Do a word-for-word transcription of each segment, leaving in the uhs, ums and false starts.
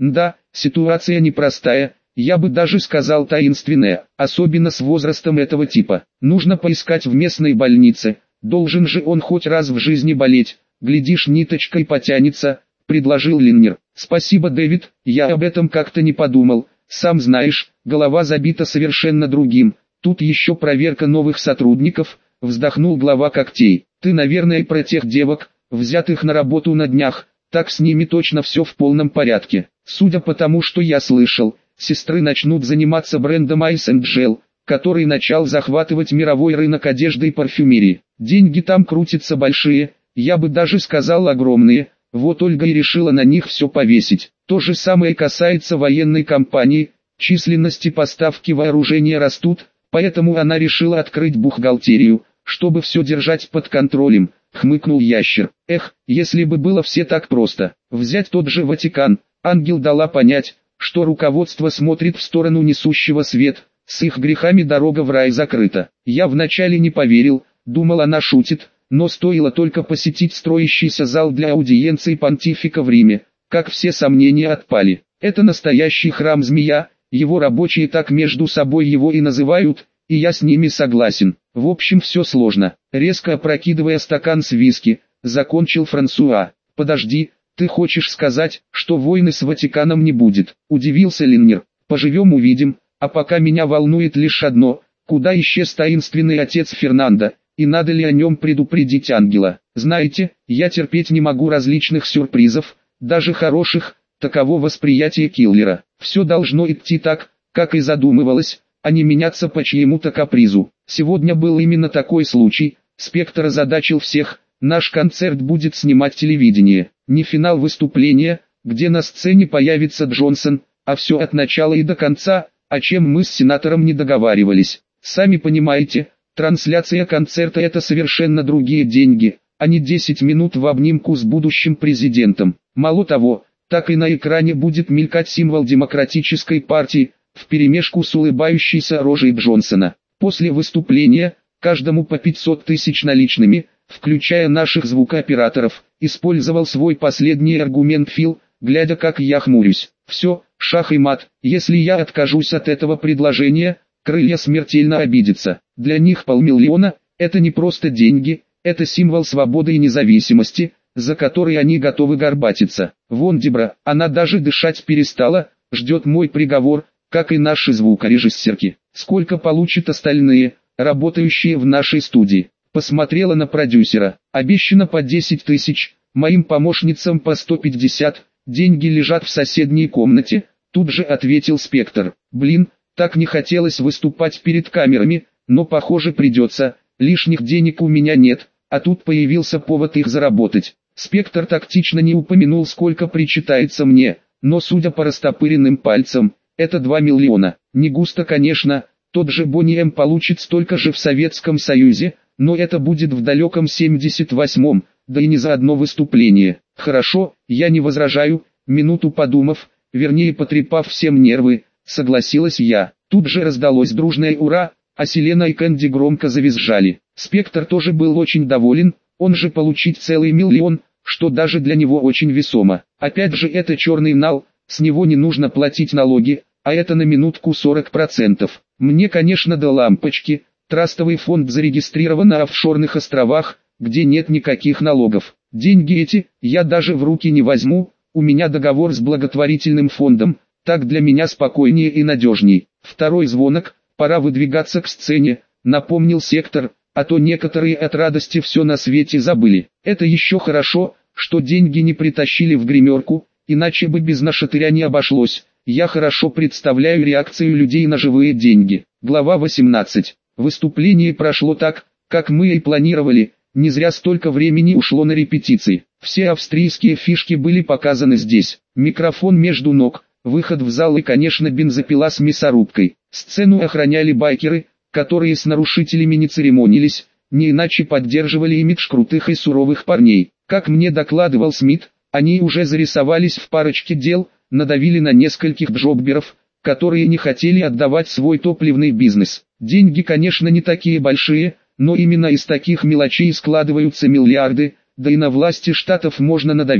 Да, ситуация непростая, я бы даже сказал таинственная, особенно с возрастом этого типа. Нужно поискать в местной больнице, должен же он хоть раз в жизни болеть, глядишь ниточкой потянется, предложил Линнер. Спасибо, Дэвид, я об этом как-то не подумал, сам знаешь, голова забита совершенно другим, тут еще проверка новых сотрудников, вздохнул глава когтей. Ты, наверное, про тех девок, взятых на работу на днях, так с ними точно все в полном порядке. Судя по тому, что я слышал, сестры начнут заниматься брендом Ice энд Gel, который начал захватывать мировой рынок одежды и парфюмерии. Деньги там крутятся большие, я бы даже сказал огромные, вот Ольга и решила на них все повесить. То же самое касается военной компании, численность и поставки вооружения растут, поэтому она решила открыть бухгалтерию, чтобы все держать под контролем, хмыкнул ящер. Эх, если бы было все так просто. Взять тот же Ватикан, ангел дала понять, что руководство смотрит в сторону несущего свет, с их грехами дорога в рай закрыта. Я вначале не поверил, думал, она шутит, но стоило только посетить строящийся зал для аудиенции понтифика в Риме, как все сомнения отпали. Это настоящий храм-змея, его рабочие так между собой его и называют, и я с ними согласен. В общем, все сложно. Резко опрокидывая стакан с виски, закончил Франсуа. Подожди, ты хочешь сказать, что войны с Ватиканом не будет? Удивился Линнер. Поживем увидим, а пока меня волнует лишь одно, куда исчез таинственный отец Фернандо, и надо ли о нем предупредить ангела. Знаете, я терпеть не могу различных сюрпризов, даже хороших, таково восприятие киллера. Все должно идти так, как и задумывалось, а не меняться по чьему-то капризу. Сегодня был именно такой случай, Спектр озадачил всех, наш концерт будет снимать телевидение. Не финал выступления, где на сцене появится Джонсон, а все от начала и до конца, о чем мы с сенатором не договаривались. Сами понимаете, трансляция концерта это совершенно другие деньги, а не десять минут в обнимку с будущим президентом. Мало того, так и на экране будет мелькать символ демократической партии, вперемешку с улыбающейся рожей Джонсона. После выступления, каждому по пятьсот тысяч наличными, включая наших звукооператоров, использовал свой последний аргумент Фил, глядя как я хмурюсь. Все, шах и мат, если я откажусь от этого предложения, крылья смертельно обидятся. Для них полмиллиона – это не просто деньги, это символ свободы и независимости, за который они готовы горбатиться. Вон Дебра, она даже дышать перестала, ждет мой приговор, как и наши звукорежиссерки. Сколько получат остальные, работающие в нашей студии? Посмотрела на продюсера. Обещано по десять тысяч, моим помощницам по сто пятьдесят, деньги лежат в соседней комнате, тут же ответил Спектр. Блин, так не хотелось выступать перед камерами, но похоже придется, лишних денег у меня нет, а тут появился повод их заработать. Спектр тактично не упомянул, сколько причитается мне, но судя по растопыренным пальцам, это два миллиона. Не густо, конечно, тот же Бонни М получит столько же в Советском Союзе, но это будет в далеком семьдесят восьмом, да и не за одно выступление. Хорошо, я не возражаю, минуту подумав, вернее потрепав всем нервы, согласилась я. Тут же раздалось дружное «Ура!», а Селена и Кэнди громко завизжали. Спектр тоже был очень доволен, он же получить целый миллион, что даже для него очень весомо. Опять же это черный нал, с него не нужно платить налоги, а это на минутку сорок процентов. Мне, конечно, до лампочки, трастовый фонд зарегистрирован на офшорных островах, где нет никаких налогов. Деньги эти, я даже в руки не возьму, у меня договор с благотворительным фондом, так для меня спокойнее и надежней. Второй звонок, пора выдвигаться к сцене, напомнил Сектор, а то некоторые от радости все на свете забыли. Это еще хорошо, что деньги не притащили в гримерку, иначе бы без нашатыря не обошлось. Я хорошо представляю реакцию людей на живые деньги. Глава восемнадцать. Выступление прошло так, как мы и планировали, не зря столько времени ушло на репетиции. Все австрийские фишки были показаны здесь. Микрофон между ног, выход в зал и, конечно, бензопила с мясорубкой. Сцену охраняли байкеры, которые с нарушителями не церемонились, не иначе поддерживали имидж крутых и суровых парней. Как мне докладывал Смит, они уже зарисовались в парочке дел, надавили на нескольких джобберов, которые не хотели отдавать свой топливный бизнес. Деньги, конечно, не такие большие, но именно из таких мелочей складываются миллиарды, да и на власти штатов можно надавить,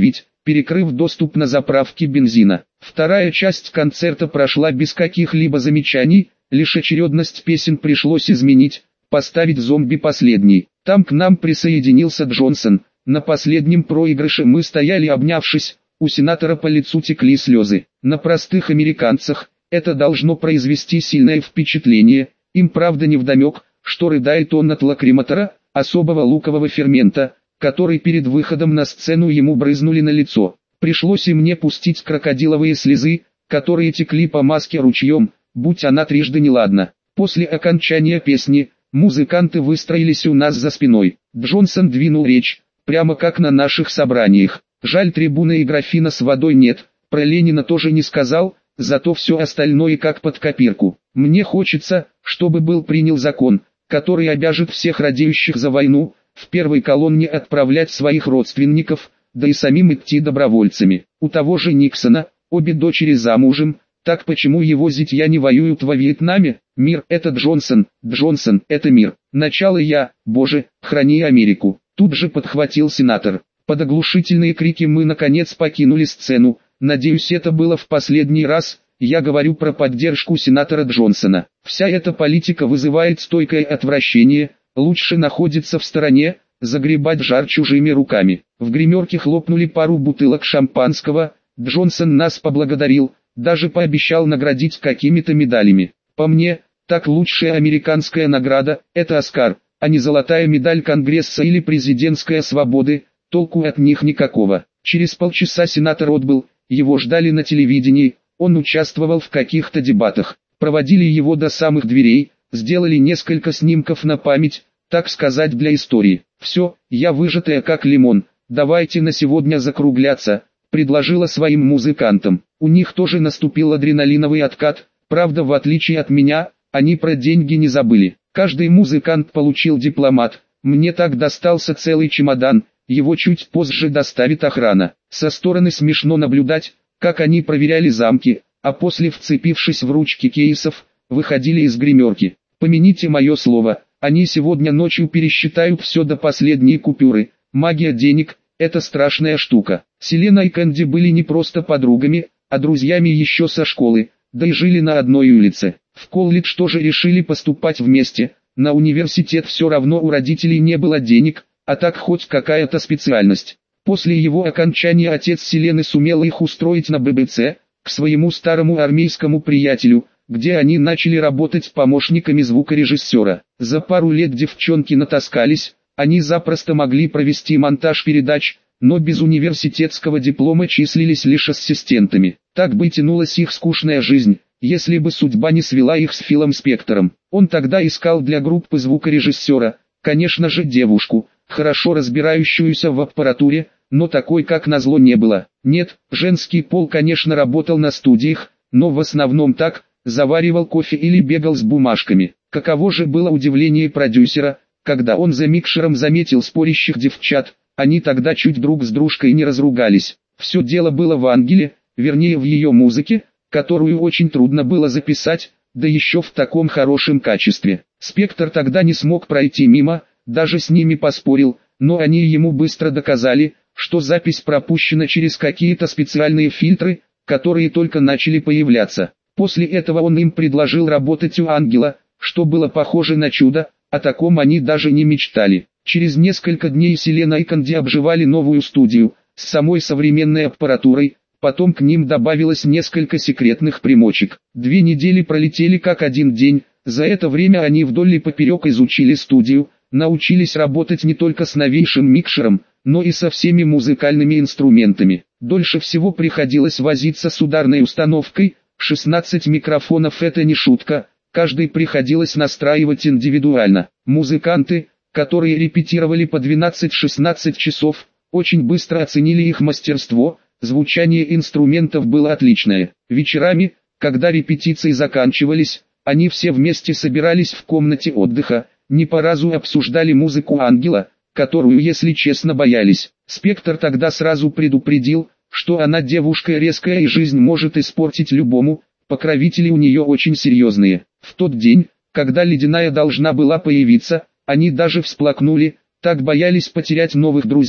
перекрыв доступ на заправке бензина. Вторая часть концерта прошла без каких-либо замечаний, лишь очередность песен пришлось изменить, поставить зомби последний. Там к нам присоединился Джонсон. На последнем проигрыше мы стояли обнявшись, у сенатора по лицу текли слезы. На простых американцах это должно произвести сильное впечатление, им правда невдомек, что рыдает он от лакриматора, особого лукового фермента, который перед выходом на сцену ему брызнули на лицо. Пришлось и мне пустить крокодиловые слезы, которые текли по маске ручьем, будь она трижды неладна. После окончания песни, музыканты выстроились у нас за спиной. Джонсон двинул речь, прямо как на наших собраниях. Жаль, трибуны и графина с водой нет, про Ленина тоже не сказал, зато все остальное как под копирку. Мне хочется, чтобы был принял закон, который обяжет всех радеющих за войну, в первой колонне отправлять своих родственников, да и самим идти добровольцами. У того же Никсона, обе дочери замужем, так почему его зятья не воюют во Вьетнаме? Мир — это Джонсон, Джонсон — это мир. Начало я, Боже, храни Америку. Тут же подхватил сенатор. Под оглушительные крики мы наконец покинули сцену. Надеюсь, это было в последний раз. Я говорю про поддержку сенатора Джонсона. Вся эта политика вызывает стойкое отвращение. Лучше находиться в стороне, загребать жар чужими руками. В гримерке хлопнули пару бутылок шампанского. Джонсон нас поблагодарил, даже пообещал наградить какими-то медалями. По мне, так лучшая американская награда – это Оскар, а не золотая медаль Конгресса или президентская свободы. Толку от них никакого. Через полчаса сенатор отбыл, его ждали на телевидении, он участвовал в каких-то дебатах. Проводили его до самых дверей, сделали несколько снимков на память, так сказать, для истории. Все, я выжатая как лимон, давайте на сегодня закругляться, предложила своим музыкантам. У них тоже наступил адреналиновый откат, правда, в отличие от меня, они про деньги не забыли. Каждый музыкант получил дипломат, мне так достался целый чемодан. Его чуть позже доставит охрана. Со стороны смешно наблюдать, как они проверяли замки, а после, вцепившись в ручки кейсов, выходили из гримерки. Помяните мое слово, они сегодня ночью пересчитают все до последней купюры. Магия денег – это страшная штука. Селена и Кэнди были не просто подругами, а друзьями еще со школы, да и жили на одной улице. В колледж тоже решили поступать вместе, на университет все равно у родителей не было денег, а так хоть какая-то специальность. После его окончания отец Селены сумел их устроить на бэ бэ цэ, к своему старому армейскому приятелю, где они начали работать помощниками звукорежиссера. За пару лет девчонки натаскались, они запросто могли провести монтаж передач, но без университетского диплома числились лишь ассистентами. Так бы тянулась их скучная жизнь, если бы судьба не свела их с Филом Спектором. Он тогда искал для группы звукорежиссера, конечно же, девушку, хорошо разбирающуюся в аппаратуре, но такой как назло не было. Нет, женский пол конечно работал на студиях, но в основном так, заваривал кофе или бегал с бумажками. Каково же было удивление продюсера, когда он за микшером заметил спорящих девчат, они тогда чуть друг с дружкой не разругались. Все дело было в Ангеле, вернее в ее музыке, которую очень трудно было записать, да еще в таком хорошем качестве. Спектр тогда не смог пройти мимо, даже с ними поспорил, но они ему быстро доказали, что запись пропущена через какие-то специальные фильтры, которые только начали появляться. После этого он им предложил работать у Ангела, что было похоже на чудо, о таком они даже не мечтали. Через несколько дней Селена и Кэнди обживали новую студию, с самой современной аппаратурой, потом к ним добавилось несколько секретных примочек. Две недели пролетели как один день, за это время они вдоль и поперек изучили студию, научились работать не только с новейшим микшером, но и со всеми музыкальными инструментами. Дольше всего приходилось возиться с ударной установкой, шестнадцать микрофонов это не шутка, каждый приходилось настраивать индивидуально. Музыканты, которые репетировали по двенадцать-шестнадцать часов, очень быстро оценили их мастерство, звучание инструментов было отличное. Вечерами, когда репетиции заканчивались, они все вместе собирались в комнате отдыха, не по разу обсуждали музыку Ангела, которую, если честно, боялись. Спектр тогда сразу предупредил, что она девушка резкая и жизнь может испортить любому, покровители у нее очень серьезные. В тот день, когда Ледяная должна была появиться, они даже всплакнули, так боялись потерять новых друзей,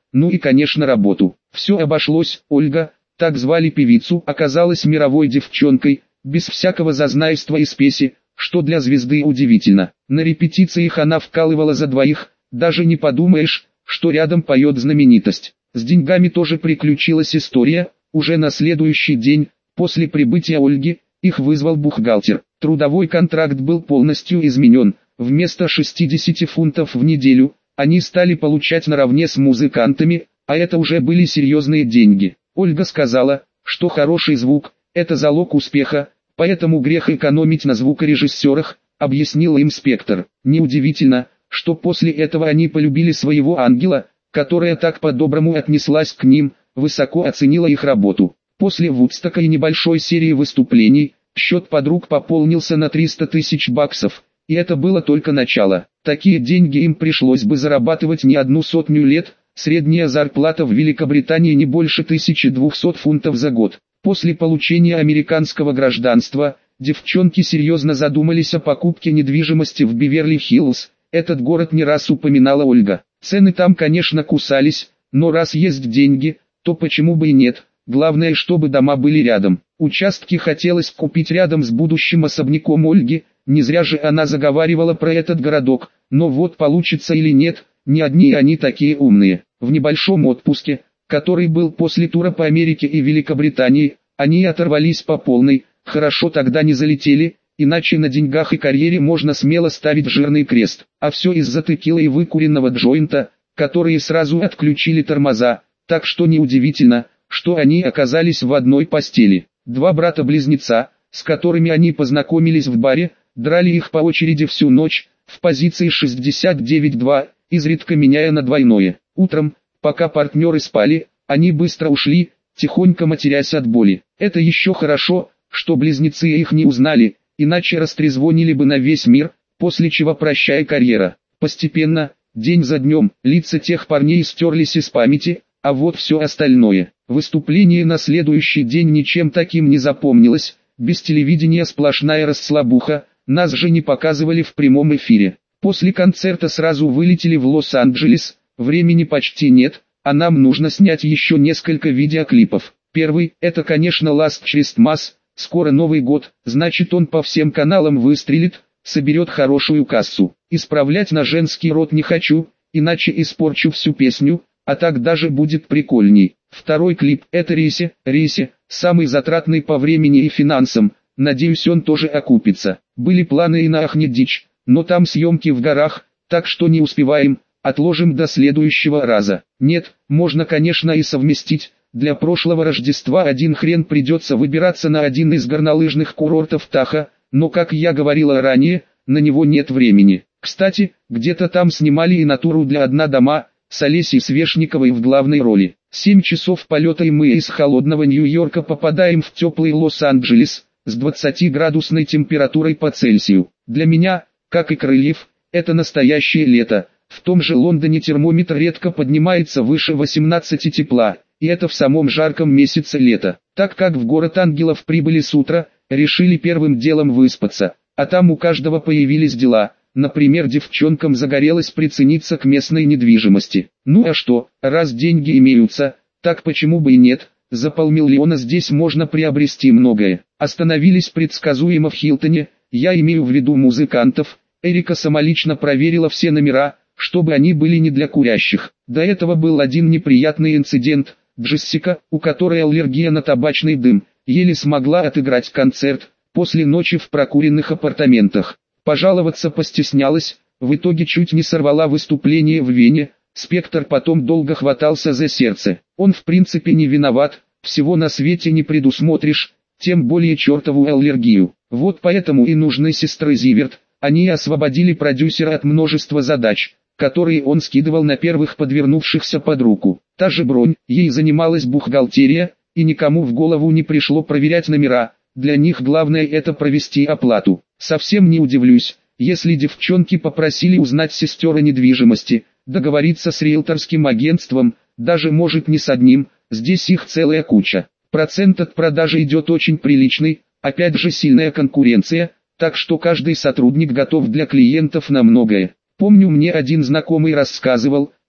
ну и конечно работу. Все обошлось. Ольга, так звали певицу, оказалась мировой девчонкой, без всякого зазнайства и спеси, что для звезды удивительно. На репетициях она вкалывала за двоих, даже не подумаешь, что рядом поет знаменитость. С деньгами тоже приключилась история. Уже на следующий день, после прибытия Ольги, их вызвал бухгалтер. Трудовой контракт был полностью изменен. Вместо шестидесяти фунтов в неделю, они стали получать наравне с музыкантами, а это уже были серьезные деньги. Ольга сказала, что хороший звук – это залог успеха, поэтому грех экономить на звукорежиссерах, объяснил им инспектор. Неудивительно, что после этого они полюбили своего ангела, которая так по-доброму отнеслась к ним, высоко оценила их работу. После Вудстока и небольшой серии выступлений, счет подруг пополнился на триста тысяч баксов, и это было только начало. Такие деньги им пришлось бы зарабатывать не одну сотню лет, средняя зарплата в Великобритании не больше тысячи двухсот фунтов за год. После получения американского гражданства, девчонки серьезно задумались о покупке недвижимости в Беверли-Хиллз. Этот город не раз упоминала Ольга. Цены там, конечно, кусались, но раз есть деньги, то почему бы и нет, главное, чтобы дома были рядом. Участки хотелось купить рядом с будущим особняком Ольги, не зря же она заговаривала про этот городок, но вот получится или нет, не одни они такие умные. В небольшом отпуске, который был после тура по Америке и Великобритании, они оторвались по полной, хорошо тогда не залетели, иначе на деньгах и карьере можно смело ставить жирный крест. А все из-за текилы и выкуренного джойнта, которые сразу отключили тормоза, так что неудивительно, что они оказались в одной постели. Два брата-близнеца, с которыми они познакомились в баре, драли их по очереди всю ночь, в позиции шестьдесят девять два, изредка меняя на двойное. Утром, пока партнеры спали, они быстро ушли, тихонько матерясь от боли. Это еще хорошо, что близнецы их не узнали, иначе растрезвонили бы на весь мир, после чего прощай карьера. Постепенно, день за днем, лица тех парней стерлись из памяти, а вот все остальное. Выступление на следующий день ничем таким не запомнилось, без телевидения сплошная расслабуха, нас же не показывали в прямом эфире. После концерта сразу вылетели в Лос-Анджелес, времени почти нет, а нам нужно снять еще несколько видеоклипов. Первый, это конечно Last Christmas, скоро Новый год, значит он по всем каналам выстрелит, соберет хорошую кассу. Исправлять на женский род не хочу, иначе испорчу всю песню, а так даже будет прикольней. Второй клип, это Рисе, Рисе, самый затратный по времени и финансам, надеюсь он тоже окупится. Были планы и на Ахнедич, но там съемки в горах, так что не успеваем, отложим до следующего раза. Нет, можно конечно и совместить, для прошлого Рождества один хрен придется выбираться на один из горнолыжных курортов Таха, но как я говорила ранее, на него нет времени. Кстати, где-то там снимали и натуру для «Одна дома», с Олесей Свешниковой в главной роли. Семь часов полета и мы из холодного Нью-Йорка попадаем в теплый Лос-Анджелес, с двадцатиградусной температурой по Цельсию. Для меня, как и Крыльев, это настоящее лето. В том же Лондоне термометр редко поднимается выше восемнадцати тепла, и это в самом жарком месяце лета. Так как в город ангелов прибыли с утра, решили первым делом выспаться, а там у каждого появились дела. Например, девчонкам загорелось прицениться к местной недвижимости. Ну а что, раз деньги имеются, так почему бы и нет, за полмиллиона здесь можно приобрести многое. Остановились предсказуемо в Хилтоне, я имею в виду музыкантов. Эрика самолично проверила все номера, чтобы они были не для курящих. До этого был один неприятный инцидент. Джессика, у которой аллергия на табачный дым, еле смогла отыграть концерт, после ночи в прокуренных апартаментах. Пожаловаться постеснялась, в итоге чуть не сорвала выступление в Вене. Спектр потом долго хватался за сердце. Он в принципе не виноват, всего на свете не предусмотришь, тем более чертову аллергию. Вот поэтому и нужны сестры Зиверт. Они освободили продюсера от множества задач, которые он скидывал на первых подвернувшихся под руку. Та же Бронь, ей занималась бухгалтерия, и никому в голову не пришло проверять номера. Для них главное это провести оплату. Совсем не удивлюсь, если девчонки попросили узнать сестер о недвижимости, договориться с риэлторским агентством, даже может не с одним, здесь их целая куча. Процент от продажи идет очень приличный, опять же сильная конкуренция, так что каждый сотрудник готов для клиентов на многое. Помню, мне один знакомый рассказывал,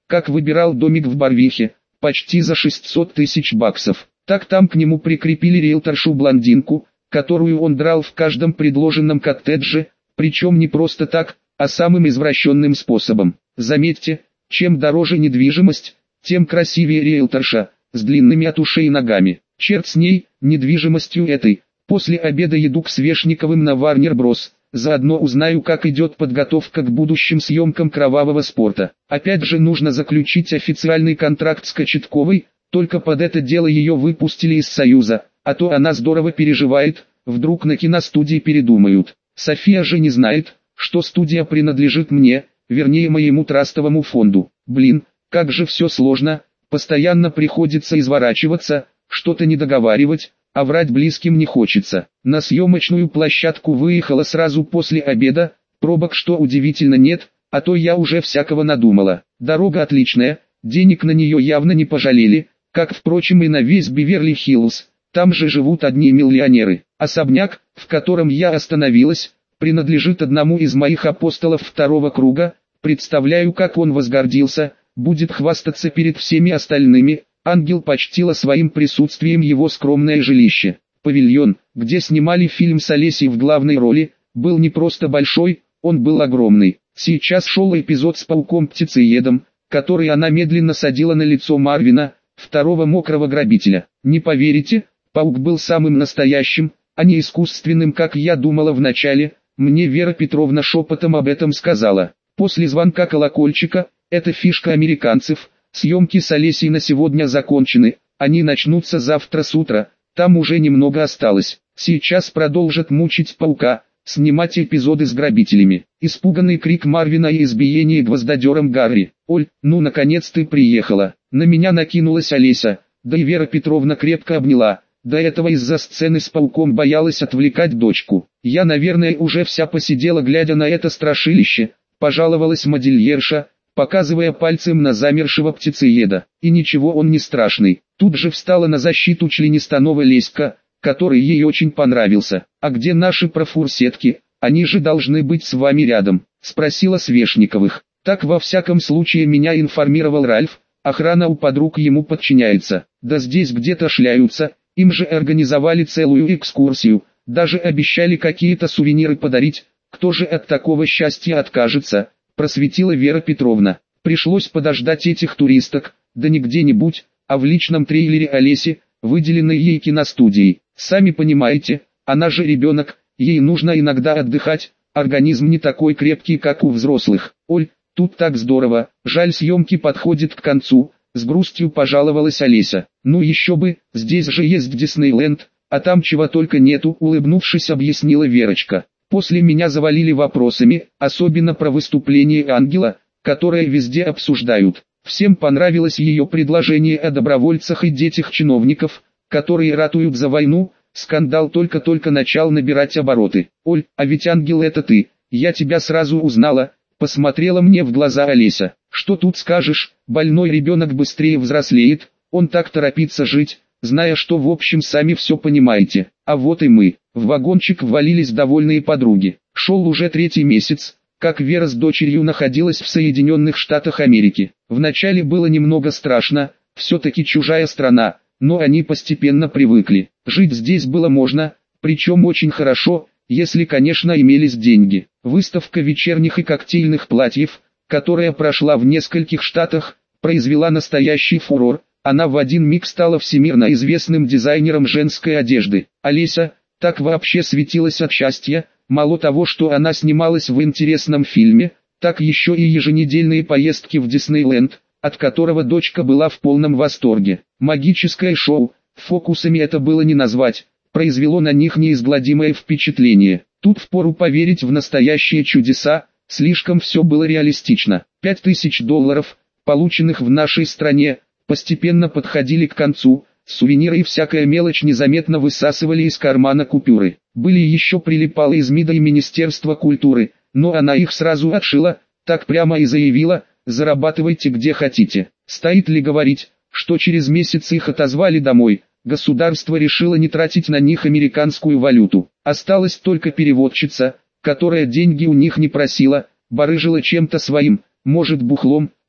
как выбирал домик в Барвихе, почти за шестьсот тысяч баксов. Так там к нему прикрепили риэлторшу-блондинку, которую он драл в каждом предложенном коттедже, причем не просто так, а самым извращенным способом. Заметьте, чем дороже недвижимость, тем красивее риэлторша, с длинными от ушей ногами. Черт с ней, недвижимостью этой. После обеда еду к Свешниковым на Warner Bros. Заодно узнаю, как идет подготовка к будущим съемкам «Кровавого спорта». Опять же нужно заключить официальный контракт с Кочетковой, только под это дело ее выпустили из Союза, а то она здорово переживает, вдруг на киностудии передумают. София же не знает, что студия принадлежит мне, вернее моему трастовому фонду. Блин, как же все сложно, постоянно приходится изворачиваться, что-то не договаривать, а врать близким не хочется. На съемочную площадку выехала сразу после обеда, пробок что удивительно нет, а то я уже всякого надумала. Дорога отличная, денег на нее явно не пожалели, как впрочем и на весь Беверли-Хиллз, там же живут одни миллионеры. Особняк, в котором я остановилась, принадлежит одному из моих апостолов второго круга, представляю, как он возгордился, будет хвастаться перед всеми остальными. Ангел почтила своим присутствием его скромное жилище. Павильон, где снимали фильм с Олесей в главной роли, был не просто большой, он был огромный. Сейчас шел эпизод с пауком-птицеедом, который она медленно садила на лицо Марвина, второго мокрого грабителя. Не поверите, паук был самым настоящим, а не искусственным, как я думала вначале, мне Вера Петровна шепотом об этом сказала. После звонка колокольчика, это фишка американцев, съемки с Олесей на сегодня закончены, они начнутся завтра с утра, там уже немного осталось. Сейчас продолжат мучить паука, снимать эпизоды с грабителями. Испуганный крик Марвина и избиение гвоздодером Гарри. «Оль, ну наконец ты приехала!» На меня накинулась Олеся, да и Вера Петровна крепко обняла. До этого из-за сцены с пауком боялась отвлекать дочку. Я, наверное, уже вся посидела, глядя на это страшилище, пожаловалась модельерша, показывая пальцем на замершего птицееда. И ничего, он не страшный. Тут же встала на защиту членистоногого Леська, который ей очень понравился. «А где наши профурсетки? Они же должны быть с вами рядом», — спросила Свешниковых. «Так во всяком случае меня информировал Ральф, охрана у подруг ему подчиняется. Да здесь где-то шляются, им же организовали целую экскурсию, даже обещали какие-то сувениры подарить, кто же от такого счастья откажется?» Просветила Вера Петровна. Пришлось подождать этих туристок, да не где-нибудь, а в личном трейлере Олеси, выделенной ей киностудией. Сами понимаете, она же ребенок, ей нужно иногда отдыхать, организм не такой крепкий, как у взрослых. «Оль, тут так здорово, жаль, съемки подходят к концу», с грустью пожаловалась Олеся. «Ну еще бы, здесь же есть Диснейленд, а там чего только нету», улыбнувшись объяснила Верочка. После меня завалили вопросами, особенно про выступление Ангела, которое везде обсуждают. Всем понравилось ее предложение о добровольцах и детях чиновников, которые ратуют за войну. Скандал только-только начал набирать обороты. «Оль, а ведь Ангел это ты, я тебя сразу узнала», посмотрела мне в глаза Олеся. «Что тут скажешь, больной ребенок быстрее взрослеет, он так торопится жить, зная, что в общем сами все понимаете. А вот и мы». В вагончик ввалились довольные подруги. Шел уже третий месяц, как Вера с дочерью находилась в Соединенных Штатах Америки. Вначале было немного страшно, все-таки чужая страна, но они постепенно привыкли. Жить здесь было можно, причем очень хорошо, если, конечно, имелись деньги. Выставка вечерних и коктейльных платьев, которая прошла в нескольких штатах, произвела настоящий фурор. Она в один миг стала всемирно известным дизайнером женской одежды. Олеся так вообще светилась от счастья, мало того, что она снималась в интересном фильме, так еще и еженедельные поездки в Диснейленд, от которого дочка была в полном восторге. Магическое шоу, фокусами это было не назвать, произвело на них неизгладимое впечатление. Тут впору поверить в настоящие чудеса, слишком все было реалистично. Пять тысяч долларов, полученных в нашей стране, постепенно подходили к концу. Сувениры и всякая мелочь незаметно высасывали из кармана купюры. Были еще прилипалы из МИДа и Министерства культуры, но она их сразу отшила, так прямо и заявила: «Зарабатывайте где хотите». Стоит ли говорить, что через месяц их отозвали домой, государство решило не тратить на них американскую валюту. Осталась только переводчица, которая деньги у них не просила, барыжила чем-то своим, может бухлом,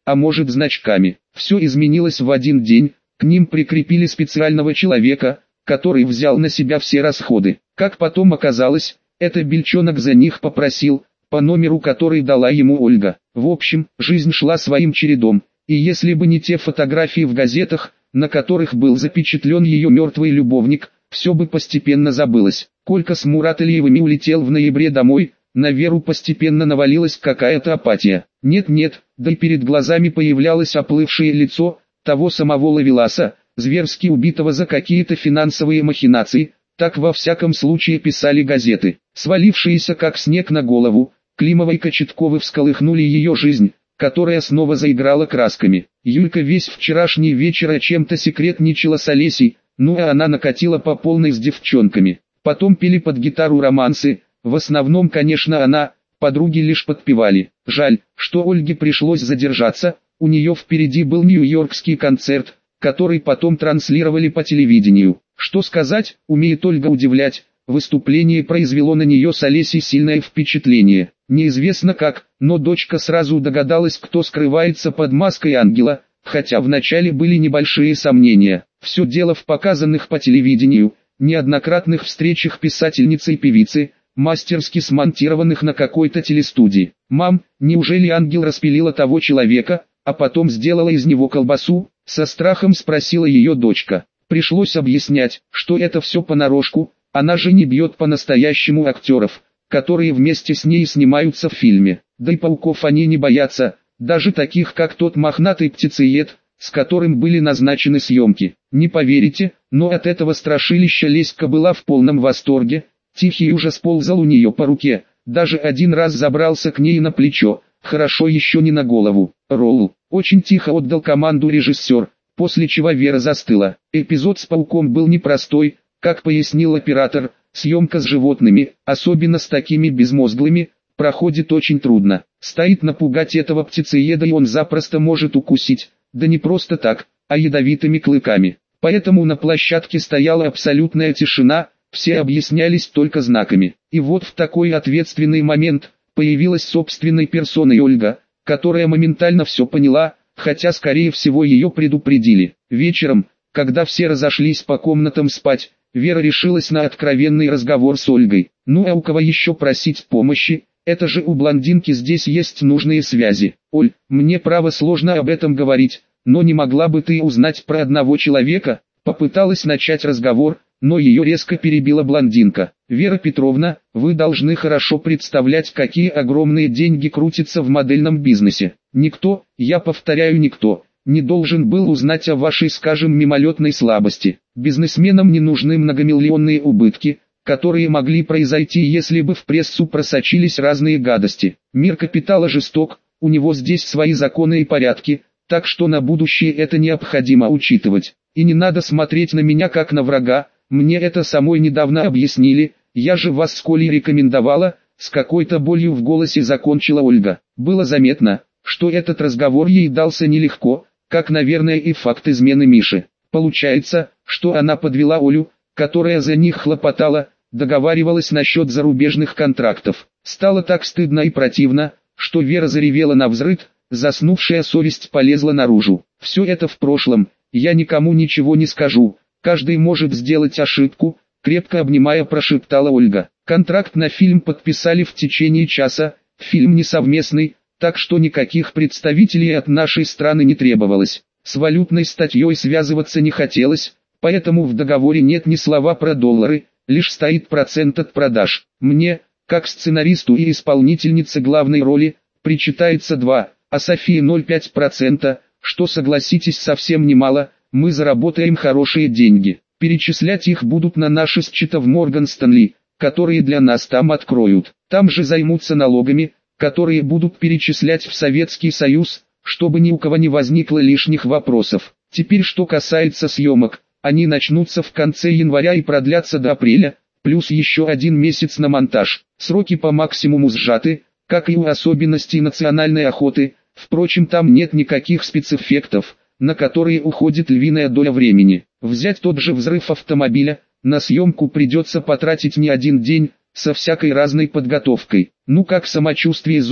а может значками. Все изменилось в один день, к ним прикрепили специального человека, который взял на себя все расходы. Как потом оказалось, это Бельчонок за них попросил, по номеру который дала ему Ольга. В общем, жизнь шла своим чередом, и если бы не те фотографии в газетах, на которых был запечатлен ее мертвый любовник, все бы постепенно забылось. Колька с Мураталиевыми улетел в ноябре домой, на Веру постепенно навалилась какая-то апатия. Нет-нет, да и перед глазами появлялось оплывшее лицо того самого Ловеласа, зверски убитого за какие-то финансовые махинации, так во всяком случае писали газеты. Свалившиеся как снег на голову, Климова и Кочетковы всколыхнули ее жизнь, которая снова заиграла красками. Юлька весь вчерашний вечер о чем-то секретничала с Олесей, ну а она накатила по полной с девчонками. Потом пели под гитару романсы, в основном, конечно, она, подруги лишь подпевали. Жаль, что Ольге пришлось задержаться, у нее впереди был нью-йоркский концерт, который потом транслировали по телевидению. Что сказать, умеет Ольга удивлять, выступление произвело на нее с Олесей сильное впечатление. Неизвестно как, но дочка сразу догадалась, кто скрывается под маской ангела, хотя вначале были небольшие сомнения. Все дело в показанных по телевидению, неоднократных встречах писательницы и певицы, мастерски смонтированных на какой-то телестудии. «Мам, неужели ангел распилила того человека, а потом сделала из него колбасу?» — со страхом спросила ее дочка. Пришлось объяснять, что это все понарошку, она же не бьет по-настоящему актеров, которые вместе с ней снимаются в фильме. Да и пауков они не боятся, даже таких как тот мохнатый птицеед, с которым были назначены съемки. Не поверите, но от этого страшилища Леська была в полном восторге. Тихий ужас ползал у нее по руке, даже один раз забрался к ней на плечо, хорошо еще не на голову. Ролл. Очень тихо отдал команду режиссер, после чего Вера застыла. Эпизод с пауком был непростой, как пояснил оператор, съемка с животными, особенно с такими безмозглыми, проходит очень трудно. Стоит напугать этого птицееда, и он запросто может укусить, да не просто так, а ядовитыми клыками. Поэтому на площадке стояла абсолютная тишина, все объяснялись только знаками. И вот в такой ответственный момент появилась собственной персоной Ольга, которая моментально все поняла, хотя скорее всего ее предупредили. Вечером, когда все разошлись по комнатам спать, Вера решилась на откровенный разговор с Ольгой. Ну а у кого еще просить помощи? Это же у блондинки здесь есть нужные связи. Оль, мне право сложно об этом говорить, но не могла бы ты узнать про одного человека? Попыталась начать разговор, но ее резко перебила блондинка. Вера Петровна, вы должны хорошо представлять, какие огромные деньги крутятся в модельном бизнесе. Никто, я повторяю никто, не должен был узнать о вашей, скажем, мимолетной слабости. Бизнесменам не нужны многомиллионные убытки, которые могли произойти, если бы в прессу просочились разные гадости. Мир капитала жесток, у него здесь свои законы и порядки, так что на будущее это необходимо учитывать. И не надо смотреть на меня как на врага, мне это самой недавно объяснили, я же вас с Колей рекомендовала, с какой-то болью в голосе закончила Ольга. Было заметно, что этот разговор ей дался нелегко, как, наверное, и факт измены Миши. Получается, что она подвела Олю, которая за них хлопотала, договаривалась насчет зарубежных контрактов. Стало так стыдно и противно, что Вера заревела навзрыд, заснувшая совесть полезла наружу. Все это в прошлом, я никому ничего не скажу, каждый может сделать ошибку, крепко обнимая прошептала Ольга. Контракт на фильм подписали в течение часа, фильм не совместный, так что никаких представителей от нашей страны не требовалось. С валютной статьей связываться не хотелось, поэтому в договоре нет ни слова про доллары, лишь стоит процент от продаж. Мне, как сценаристу и исполнительнице главной роли, причитается два, а Софии ноль целых пять десятых процента, что, согласитесь, совсем немало, мы заработаем хорошие деньги. Перечислять их будут на наши счета в Морган Стэнли, которые для нас там откроют. Там же займутся налогами, которые будут перечислять в Советский Союз, чтобы ни у кого не возникло лишних вопросов. Теперь что касается съемок, они начнутся в конце января и продлятся до апреля, плюс еще один месяц на монтаж. Сроки по максимуму сжаты, как и у особенностей национальной охоты, впрочем, там нет никаких спецэффектов, на которые уходит львиная доля времени. Взять тот же взрыв автомобиля, на съемку придется потратить не один день, со всякой разной подготовкой. Ну как самочувствие, Зось?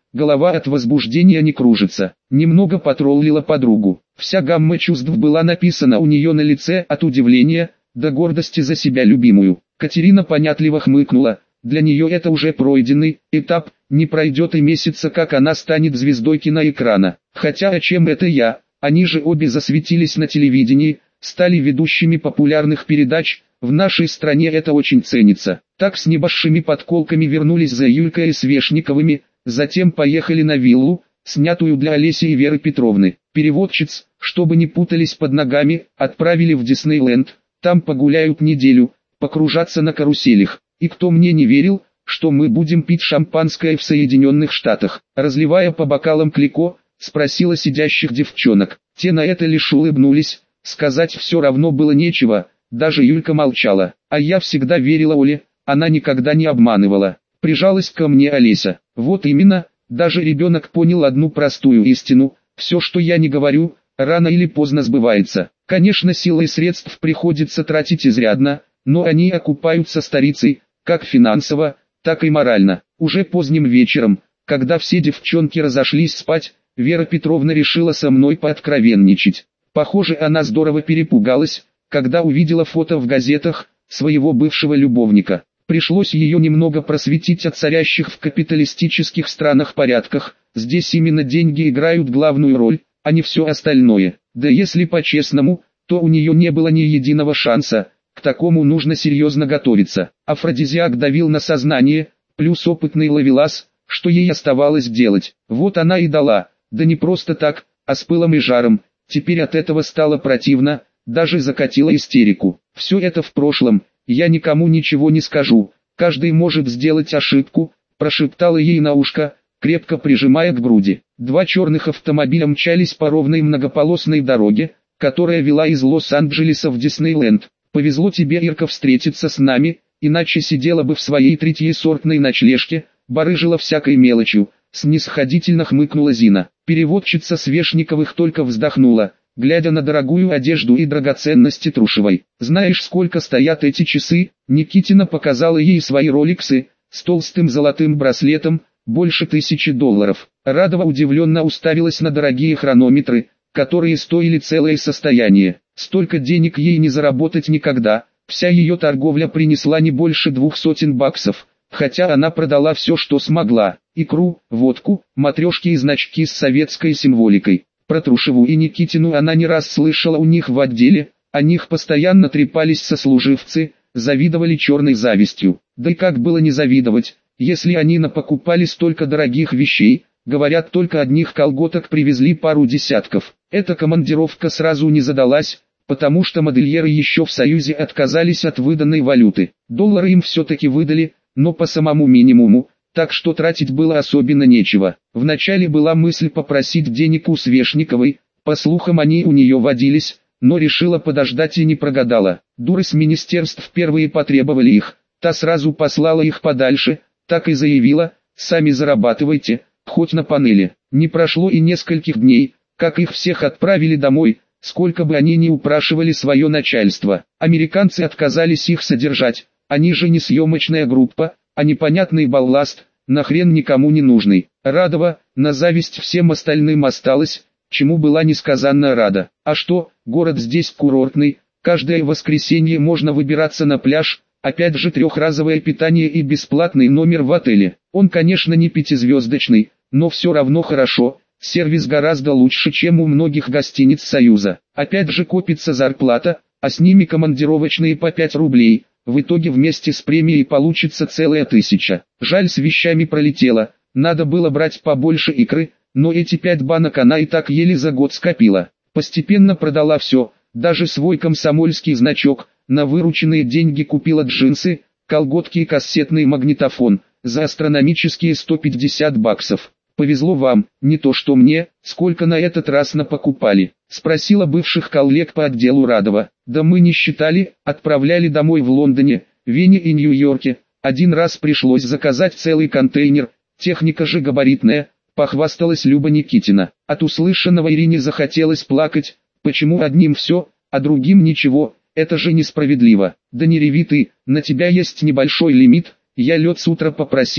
голова от возбуждения не кружится. Немного потроллила подругу. Вся гамма чувств была написана у нее на лице, от удивления до гордости за себя любимую. Катерина понятливо хмыкнула. Для нее это уже пройденный этап, не пройдет и месяца, как она станет звездой киноэкрана. Хотя о чем это я? Они же обе засветились на телевидении, стали ведущими популярных передач, в нашей стране это очень ценится. Так с небольшими подколками вернулись за Юлькой и Свешниковыми, затем поехали на виллу, снятую для Олеси и Веры Петровны. Переводчиц, чтобы не путались под ногами, отправили в Диснейленд, там погуляют неделю, покружатся на каруселях. И кто мне не верил, что мы будем пить шампанское в Соединенных Штатах, разливая по бокалам клико, спросила сидящих девчонок. Те на это лишь улыбнулись, сказать все равно было нечего, даже Юлька молчала. А я всегда верила Оле, она никогда не обманывала. Прижалась ко мне Олеся. Вот именно, даже ребенок понял одну простую истину, все, что я не говорю, рано или поздно сбывается. Конечно, силы и средств приходится тратить изрядно, но они окупаются старицей, как финансово, так и морально. Уже поздним вечером, когда все девчонки разошлись спать, Вера Петровна решила со мной пооткровенничать. Похоже, она здорово перепугалась, когда увидела фото в газетах своего бывшего любовника. Пришлось ее немного просветить о царящих в капиталистических странах порядках. Здесь именно деньги играют главную роль, а не все остальное. Да если по-честному, то у нее не было ни единого шанса. К такому нужно серьезно готовиться. Афродизиак давил на сознание, плюс опытный ловелас, что ей оставалось делать. Вот она и дала, да не просто так, а с пылом и жаром. Теперь от этого стало противно, даже закатила истерику. Все это в прошлом, я никому ничего не скажу, каждый может сделать ошибку, прошептала ей на ушко, крепко прижимая к груди. Два черных автомобиля мчались по ровной многополосной дороге, которая вела из Лос-Анджелеса в Диснейленд. Повезло тебе, Ирка, встретиться с нами, иначе сидела бы в своей третьесортной ночлежке, барыжила всякой мелочью, снисходительно хмыкнула Зина. Переводчица Свешниковых только вздохнула, глядя на дорогую одежду и драгоценности Трушевой. Знаешь, сколько стоят эти часы? Никитина показала ей свои роликсы, с толстым золотым браслетом, больше тысячи долларов. Радова удивленно уставилась на дорогие хронометры, которые стоили целое состояние. Столько денег ей не заработать никогда, вся ее торговля принесла не больше двух сотен баксов, хотя она продала все, что смогла: икру, водку, матрешки и значки с советской символикой. Про Трушеву и Никитину она не раз слышала у них в отделе, о них постоянно трепались сослуживцы, завидовали черной завистью. Да и как было не завидовать, если они напокупали столько дорогих вещей. Говорят, только одних колготок привезли пару десятков. Эта командировка сразу не задалась, потому что модельеры еще в Союзе отказались от выданной валюты. Доллары им все-таки выдали, но по самому минимуму, так что тратить было особенно нечего. Вначале была мысль попросить денег у Свешниковой, по слухам они у нее водились, но решила подождать и не прогадала. Дуры с министерств первые потребовали их, та сразу послала их подальше, так и заявила: сами зарабатывайте, хоть на панели. Не прошло и нескольких дней, как их всех отправили домой, сколько бы они ни упрашивали свое начальство. Американцы отказались их содержать, они же не съемочная группа, а непонятный балласт, нахрен никому не нужный. Радова, на зависть всем остальным осталась, чему была несказанно рада. А что, город здесь курортный, каждое воскресенье можно выбираться на пляж, опять же трехразовое питание и бесплатный номер в отеле. Он, конечно, не пятизвездочный, но все равно хорошо, сервис гораздо лучше, чем у многих гостиниц Союза. Опять же копится зарплата, а с ними командировочные по пять рублей, в итоге вместе с премией получится целая тысяча. Жаль, с вещами пролетела, надо было брать побольше икры, но эти пять банок она и так еле за год скопила. Постепенно продала все, даже свой комсомольский значок, на вырученные деньги купила джинсы, колготки и кассетный магнитофон, за астрономические сто пятьдесят баксов. Повезло вам, не то что мне, сколько на этот раз напокупали, спросила бывших коллег по отделу Радова. Да мы не считали, отправляли домой в Лондоне, Вене и Нью-Йорке, один раз пришлось заказать целый контейнер, техника же габаритная, похвасталась Люба Никитина. От услышанного Ирине захотелось плакать, почему одним все, а другим ничего, это же несправедливо. Да не реви ты, на тебя есть небольшой лимит, я лед с утра попросила,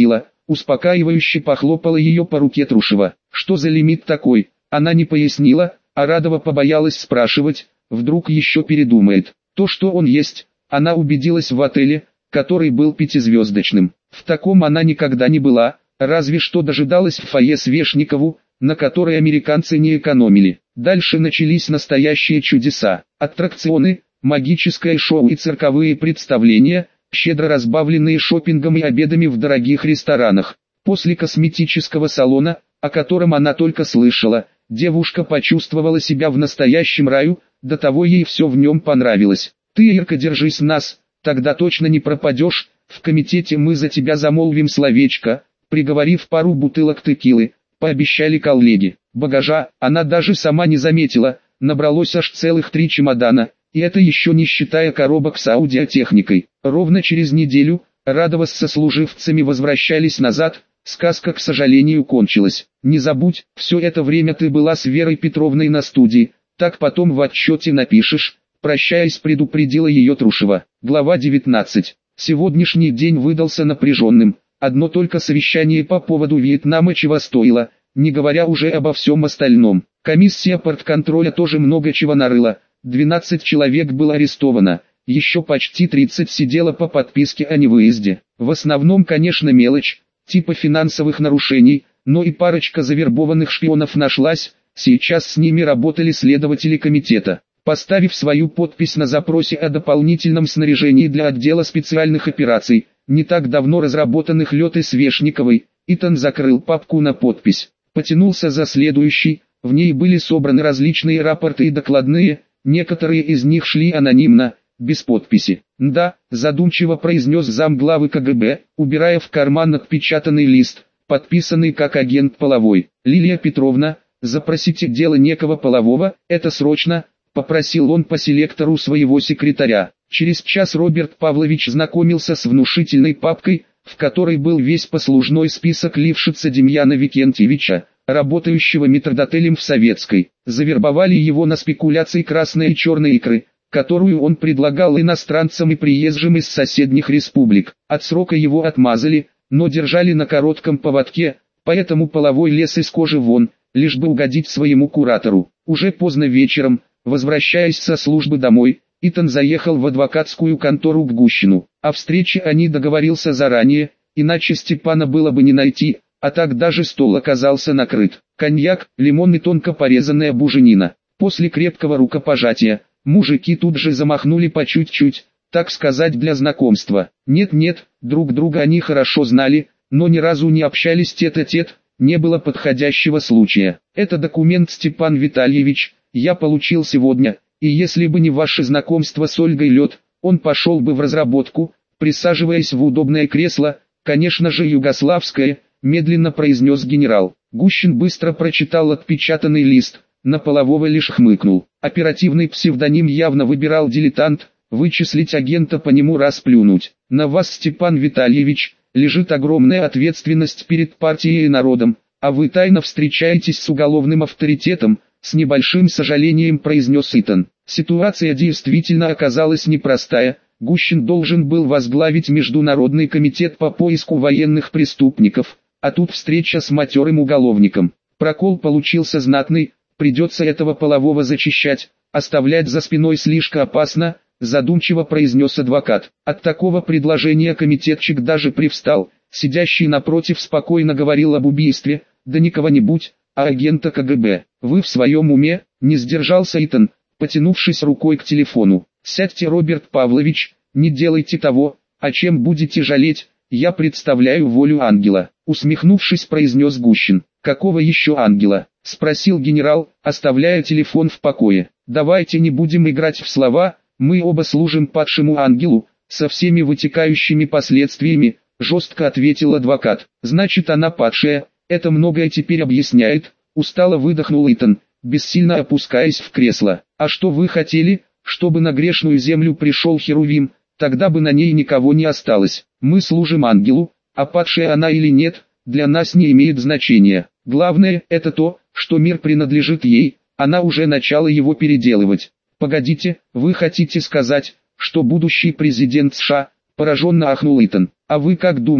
Успокаивающе похлопала ее по руке Трушева. Что за лимит такой? Она не пояснила, а Радова побоялась спрашивать, вдруг еще передумает. То, что он есть, она убедилась в отеле, который был пятизвездочным. В таком она никогда не была, разве что дожидалась в фойе Свешникову, на которой американцы не экономили. Дальше начались настоящие чудеса. Аттракционы, магическое шоу и цирковые представления, щедро разбавленные шопингом и обедами в дорогих ресторанах. После косметического салона, о котором она только слышала, девушка почувствовала себя в настоящем раю, до того ей все в нем понравилось. «Ты, Ирка, держись нас, тогда точно не пропадешь, в комитете мы за тебя замолвим словечко», приговорив пару бутылок текилы, пообещали коллеги. Багажа она даже сама не заметила, набралось аж целых три чемодана, и это еще не считая коробок с аудиотехникой. Ровно через неделю, Радова с сослуживцами возвращались назад, сказка, к сожалению, кончилась. «Не забудь, все это время ты была с Верой Петровной на студии, так потом в отчете напишешь», прощаясь, предупредила ее Трушева. Глава девятнадцать. Сегодняшний день выдался напряженным. Одно только совещание по поводу Вьетнама чего стоило, не говоря уже обо всем остальном. Комиссия портконтроля тоже много чего нарыла. двенадцать человек было арестовано, еще почти тридцать сидело по подписке о невыезде. В основном, конечно, мелочь, типа финансовых нарушений, но и парочка завербованных шпионов нашлась, сейчас с ними работали следователи комитета. Поставив свою подпись на запросе о дополнительном снаряжении для отдела специальных операций, не так давно разработанных Лётой Свешниковой, Итан закрыл папку на подпись. Потянулся за следующей, в ней были собраны различные рапорты и докладные, некоторые из них шли анонимно, без подписи. «Да», задумчиво произнес замглавы КГБ, убирая в карман отпечатанный лист, подписанный как агент Половой. «Лилия Петровна, запросите дело некого Полового, это срочно», попросил он по селектору своего секретаря. Через час Роберт Павлович знакомился с внушительной папкой, в которой был весь послужной список Лившица Демьяна Викентьевича, работающего метрдотелем в Советской. Завербовали его на спекуляции красной и черной икры, которую он предлагал иностранцам и приезжим из соседних республик. От срока его отмазали, но держали на коротком поводке, поэтому Половой лез из кожи вон, лишь бы угодить своему куратору. Уже поздно вечером, возвращаясь со службы домой, Итан заехал в адвокатскую контору к Гущину. О встрече они договорился заранее, иначе Степана было бы не найти, а так даже стол оказался накрыт. Коньяк, лимон и тонко порезанная буженина. После крепкого рукопожатия, мужики тут же замахнули по чуть-чуть, так сказать, для знакомства. Нет-нет, друг друга они хорошо знали, но ни разу не общались тет-а-тет, не было подходящего случая. «Это документ, Степан Витальевич, я получил сегодня, и если бы не ваше знакомство с Ольгой Лед, он пошел бы в разработку», присаживаясь в удобное кресло, «конечно же югославское», медленно произнес генерал. Гущин быстро прочитал отпечатанный лист, на Полового лишь хмыкнул. Оперативный псевдоним явно выбирал дилетант, вычислить агента по нему расплюнуть. «На вас, Степан Витальевич, лежит огромная ответственность перед партией и народом, а вы тайно встречаетесь с уголовным авторитетом», с небольшим сожалением произнес Итан. Ситуация действительно оказалась непростая. Гущин должен был возглавить Международный комитет по поиску военных преступников, а тут встреча с матерым уголовником. Прокол получился знатный, придется этого Полового зачищать, оставлять за спиной слишком опасно, задумчиво произнес адвокат. От такого предложения комитетчик даже привстал, сидящий напротив спокойно говорил об убийстве, да не кого-нибудь, а агента КГБ. «Вы в своем уме?» — не сдержался Итан, потянувшись рукой к телефону. «Сядьте, Роберт Павлович, не делайте того, о чем будете жалеть, я представляю волю ангела», — усмехнувшись, произнес Гущин. «Какого еще ангела?» — спросил генерал, оставляя телефон в покое. «Давайте не будем играть в слова, мы оба служим падшему ангелу, со всеми вытекающими последствиями», — жестко ответил адвокат. «Значит, она падшая, это многое теперь объясняет», — устало выдохнул Итан, бессильно опускаясь в кресло. «А что вы хотели, чтобы на грешную землю пришел Херувим, тогда бы на ней никого не осталось. Мы служим ангелу, а падшая она или нет, для нас не имеет значения. Главное, это то, что мир принадлежит ей, она уже начала его переделывать». «Погодите, вы хотите сказать, что будущий президент США?» — пораженно ахнул Итан. «А вы как думали,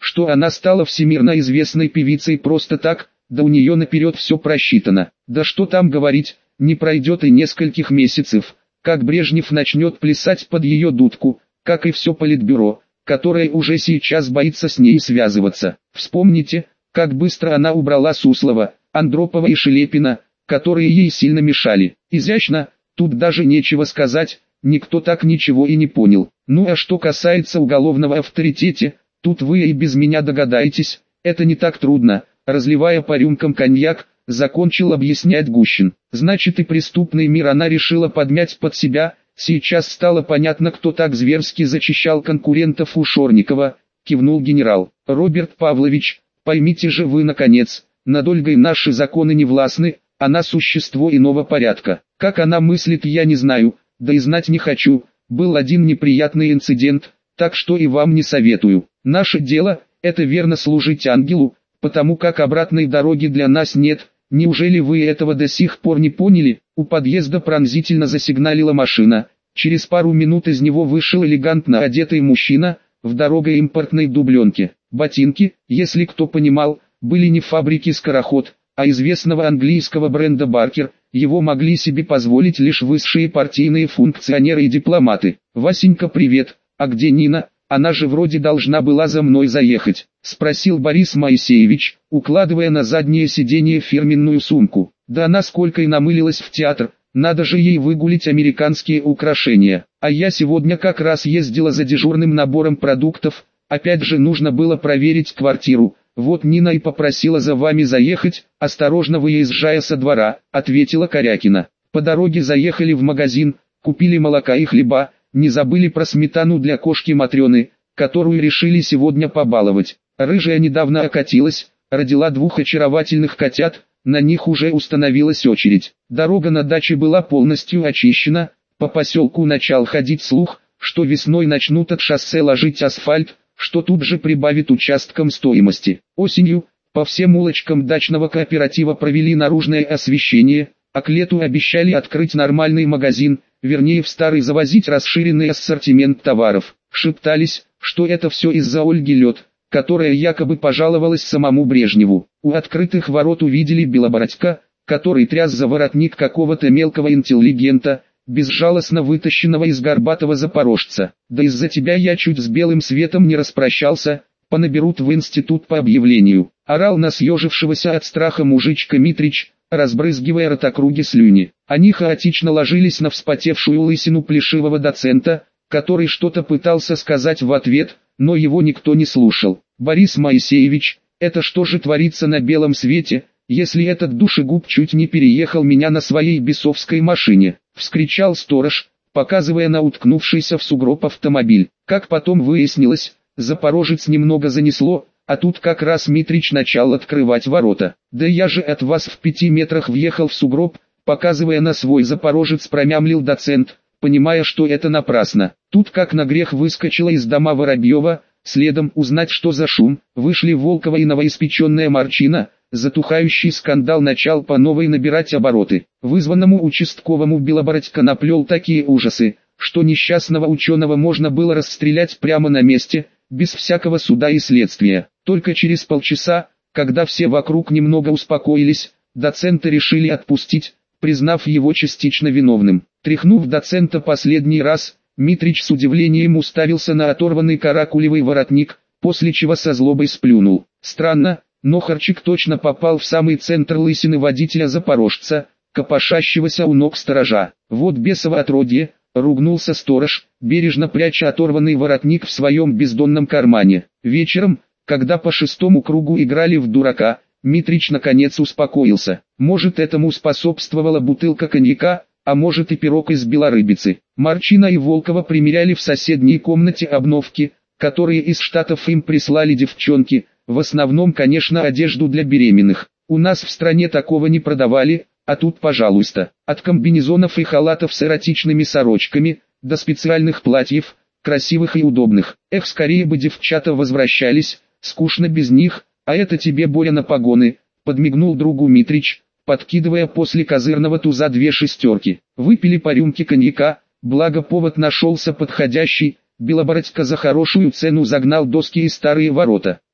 что она стала всемирно известной певицей просто так, да у нее наперед все просчитано. Да что там говорить, не пройдет и нескольких месяцев, как Брежнев начнет плясать под ее дудку, как и все политбюро, которое уже сейчас боится с ней связываться. Вспомните, как быстро она убрала Суслова, Андропова и Шелепина, которые ей сильно мешали. Изящно, тут даже нечего сказать, никто так ничего и не понял. Ну а что касается уголовного авторитета, тут вы и без меня догадаетесь, это не так трудно. Разливая по рюмкам коньяк, закончил объяснять Гущин. Значит, и преступный мир она решила подмять под себя. Сейчас стало понятно, кто так зверски зачищал конкурентов у Шорникова, кивнул генерал. Роберт Павлович, поймите же вы наконец, над Ольгой наши законы не властны, она существо иного порядка. Как она мыслит, я не знаю, да и знать не хочу. Был один неприятный инцидент, так что и вам не советую. Наше дело, это верно служить ангелу, потому как обратной дороги для нас нет. Неужели вы этого до сих пор не поняли? У подъезда пронзительно засигналила машина. Через пару минут из него вышел элегантно одетый мужчина, в дорогой импортной дубленке. Ботинки, если кто понимал, были не фабрики «Скороход», а известного английского бренда «Баркер». Его могли себе позволить лишь высшие партийные функционеры и дипломаты. «Васенька, привет, а где Нина? Она же вроде должна была за мной заехать», — спросил Борис Моисеевич, укладывая на заднее сиденье фирменную сумку. «Да она сколько и намылилась в театр, надо же ей выгулить американские украшения. А я сегодня как раз ездила за дежурным набором продуктов, опять же нужно было проверить квартиру. Вот Нина и попросила за вами заехать, осторожно выезжая со двора», — ответила Корякина. По дороге заехали в магазин, купили молока и хлеба, не забыли про сметану для кошки Матрёны, которую решили сегодня побаловать. Рыжая недавно окатилась, родила двух очаровательных котят, на них уже установилась очередь. Дорога на даче была полностью очищена, по поселку начал ходить слух, что весной начнут от шоссе ложить асфальт, что тут же прибавит участкам стоимости. Осенью, по всем улочкам дачного кооператива провели наружное освещение, а к лету обещали открыть нормальный магазин, вернее в старый завозить расширенный ассортимент товаров. Шептались, что это все из-за Ольги Лед, которая якобы пожаловалась самому Брежневу. У открытых ворот увидели Белобородька, который тряс за воротник какого-то мелкого интеллигента, безжалостно вытащенного из горбатого запорожца. «Да из-за тебя я чуть с белым светом не распрощался, понаберут в институт по объявлению», — орал на съежившегося от страха мужичка Митрич, разбрызгивая ротокруги слюни. Они хаотично ложились на вспотевшую лысину плешивого доцента, который что-то пытался сказать в ответ, но его никто не слушал. «Борис Моисеевич, это что же творится на белом свете, если этот душегуб чуть не переехал меня на своей бесовской машине?» — вскричал сторож, показывая на уткнувшийся в сугроб автомобиль. Как потом выяснилось, запорожец немного занесло, а тут как раз Митрич начал открывать ворота. «Да я же от вас в пяти метрах въехал в сугроб», показывая на свой запорожец, промямлил доцент, понимая, что это напрасно. Тут как на грех выскочила из дома Воробьева, следом узнать, что за шум, вышли Волкова и новоиспеченная Марчина. Затухающий скандал начал по новой набирать обороты. Вызванному участковому Белобородько наплел такие ужасы, что несчастного ученого можно было расстрелять прямо на месте, без всякого суда и следствия. Только через полчаса, когда все вокруг немного успокоились, доцента решили отпустить, признав его частично виновным. Тряхнув доцента последний раз, Митрич с удивлением уставился на оторванный каракулевый воротник, после чего со злобой сплюнул. Странно, но Харчик точно попал в самый центр лысины водителя-запорожца, копошащегося у ног сторожа. «Вот бесово отродье», — ругнулся сторож, бережно пряча оторванный воротник в своем бездонном кармане. Вечером, когда по шестому кругу играли в дурака, Митрич наконец успокоился. Может, этому способствовала бутылка коньяка, а может и пирог из белорыбицы. Марчина и Волкова примеряли в соседней комнате обновки, которые из Штатов им прислали девчонки, в основном, конечно, одежду для беременных. У нас в стране такого не продавали, а тут, пожалуйста, от комбинезонов и халатов с эротичными сорочками, до специальных платьев, красивых и удобных. Эх, скорее бы девчата возвращались, скучно без них, а это тебе, Боря, на погоны, подмигнул другу Митрич, подкидывая после козырного туза две шестерки. Выпили по рюмке коньяка, благо повод нашелся подходящий, Белобородько за хорошую цену загнал доски и старые ворота.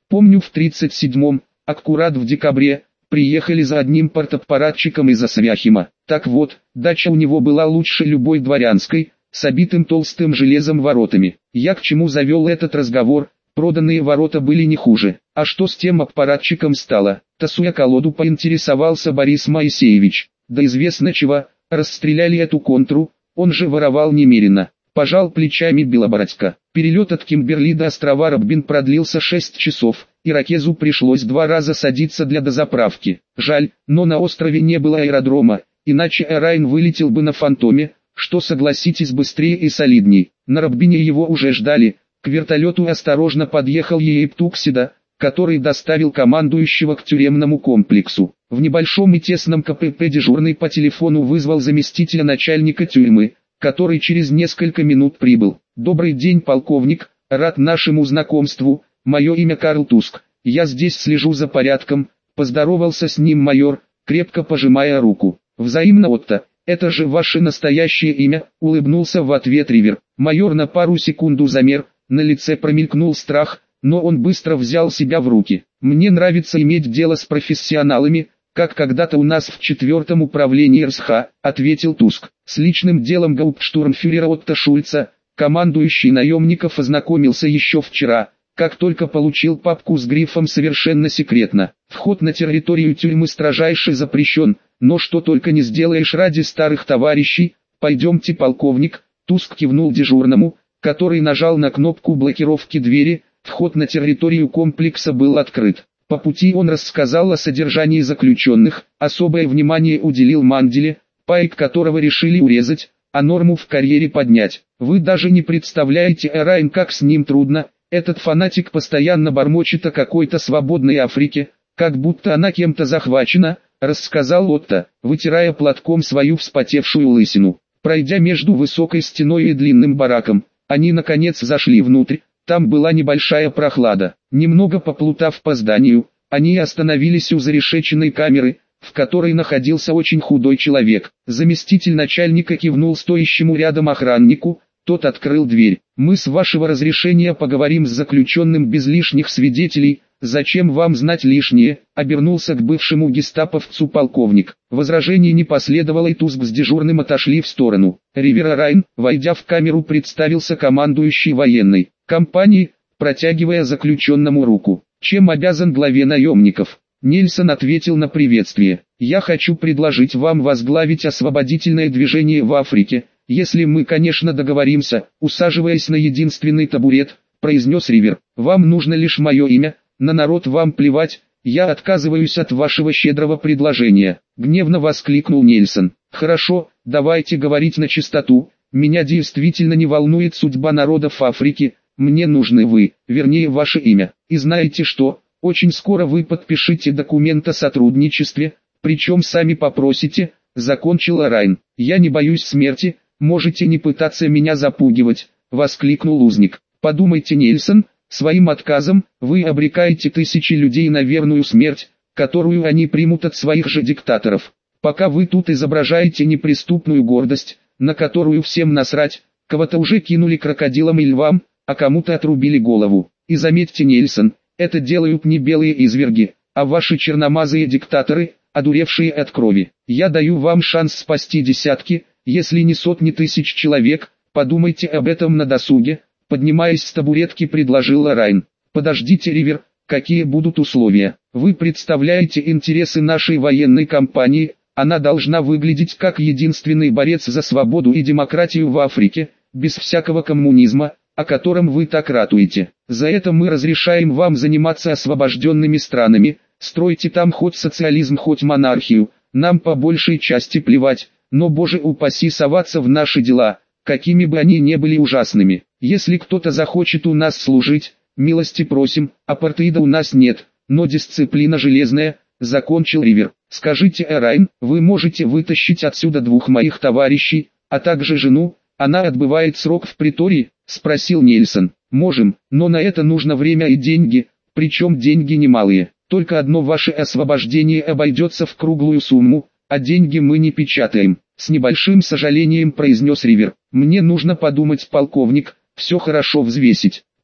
Помню, в тридцать седьмом, аккурат в декабре, приехали за одним партаппаратчиком из Асвяхима. Так вот, дача у него была лучше любой дворянской, с обитым толстым железом воротами. Я к чему завел этот разговор? Проданные ворота были не хуже. А что с тем аппаратчиком стало? Тасуя колоду, поинтересовался Борис Моисеевич. Да известно чего, расстреляли эту контру, он же воровал немерено. Пожал плечами Белобородько. Перелет от Кимберли до острова Раббин продлился шесть часов. Иракезу пришлось два раза садиться для дозаправки. Жаль, но на острове не было аэродрома, иначе Эрайн вылетел бы на Фантоме, что, согласитесь, быстрее и солидней. На Раббине его уже ждали. К вертолету осторожно подъехал Ейп Туксида, который доставил командующего к тюремному комплексу. В небольшом и тесном КПП дежурный по телефону вызвал заместителя начальника тюрьмы, который через несколько минут прибыл. «Добрый день, полковник, рад нашему знакомству, мое имя Карл Туск, я здесь слежу за порядком», поздоровался с ним майор, крепко пожимая руку. «Взаимно, Отто, это же ваше настоящее имя», улыбнулся в ответ Ривер. Майор на пару секунд замер, на лице промелькнул страх, но он быстро взял себя в руки. «Мне нравится иметь дело с профессионалами, как когда-то у нас в четвертом управлении эр эс ха», ответил Туск. С личным делом гауптштурмфюрера Отто Шульца, командующий наемников, ознакомился еще вчера, как только получил папку с грифом «Совершенно секретно». Вход на территорию тюрьмы строжайше запрещен, но что только не сделаешь ради старых товарищей. «Пойдемте, полковник», Туск кивнул дежурному, который нажал на кнопку блокировки двери. Вход на территорию комплекса был открыт. По пути он рассказал о содержании заключенных, особое внимание уделил Манделе, пайк которого решили урезать, а норму в карьере поднять. «Вы даже не представляете, Эрайн, как с ним трудно, этот фанатик постоянно бормочет о какой-то свободной Африке, как будто она кем-то захвачена», рассказал Отто, вытирая платком свою вспотевшую лысину. Пройдя между высокой стеной и длинным бараком, они наконец зашли внутрь. Там была небольшая прохлада. Немного поплутав по зданию, они остановились у зарешеченной камеры, в которой находился очень худой человек. Заместитель начальника кивнул стоящему рядом охраннику, тот открыл дверь. «Мы с вашего разрешения поговорим с заключенным без лишних свидетелей. Зачем вам знать лишнее?» обернулся к бывшему гестаповцу полковник. Возражений не последовало, и Туск с дежурным отошли в сторону. Ривер Эрайн, войдя в камеру, представился командующий военной компании, протягивая заключенному руку. «Чем обязан главе наемников?» Нельсон ответил на приветствие. «Я хочу предложить вам возглавить освободительное движение в Африке, если мы, конечно, договоримся», усаживаясь на единственный табурет, произнес Ривер. «Вам нужно лишь мое имя, на народ вам плевать, я отказываюсь от вашего щедрого предложения», гневно воскликнул Нельсон. «Хорошо, давайте говорить на чистоту, меня действительно не волнует судьба народов Африки, мне нужны вы, вернее ваше имя. И знаете что, очень скоро вы подпишите документ о сотрудничестве, причем сами попросите», закончил Эрайн. «Я не боюсь смерти, можете не пытаться меня запугивать», воскликнул узник. «Подумайте, Нельсон, своим отказом вы обрекаете тысячи людей на верную смерть, которую они примут от своих же диктаторов. Пока вы тут изображаете неприступную гордость, на которую всем насрать, кого-то уже кинули крокодилам и львам, а кому-то отрубили голову. И заметьте, Нельсон, это делают не белые изверги, а ваши черномазые диктаторы, одуревшие от крови. Я даю вам шанс спасти десятки, если не сотни тысяч человек, подумайте об этом на досуге», поднимаясь с табуретки, предложил Эрайн. «Подождите, Ривер, какие будут условия? Вы представляете интересы нашей военной компании, она должна выглядеть как единственный борец за свободу и демократию в Африке, без всякого коммунизма, о котором вы так ратуете. За это мы разрешаем вам заниматься освобожденными странами, стройте там хоть социализм, хоть монархию, нам по большей части плевать, но, боже упаси, соваться в наши дела, какими бы они ни были ужасными. Если кто-то захочет у нас служить, милости просим, апартеида у нас нет, но дисциплина железная», закончил Ривер. «Скажите, Эрайн, вы можете вытащить отсюда двух моих товарищей, а также жену, она отбывает срок в притории?» спросил Нельсон. «Можем, но на это нужно время и деньги, причем деньги немалые. Только одно ваше освобождение обойдется в круглую сумму, а деньги мы не печатаем», с небольшим сожалением произнес Ривер. «Мне нужно подумать, полковник, все хорошо взвесить.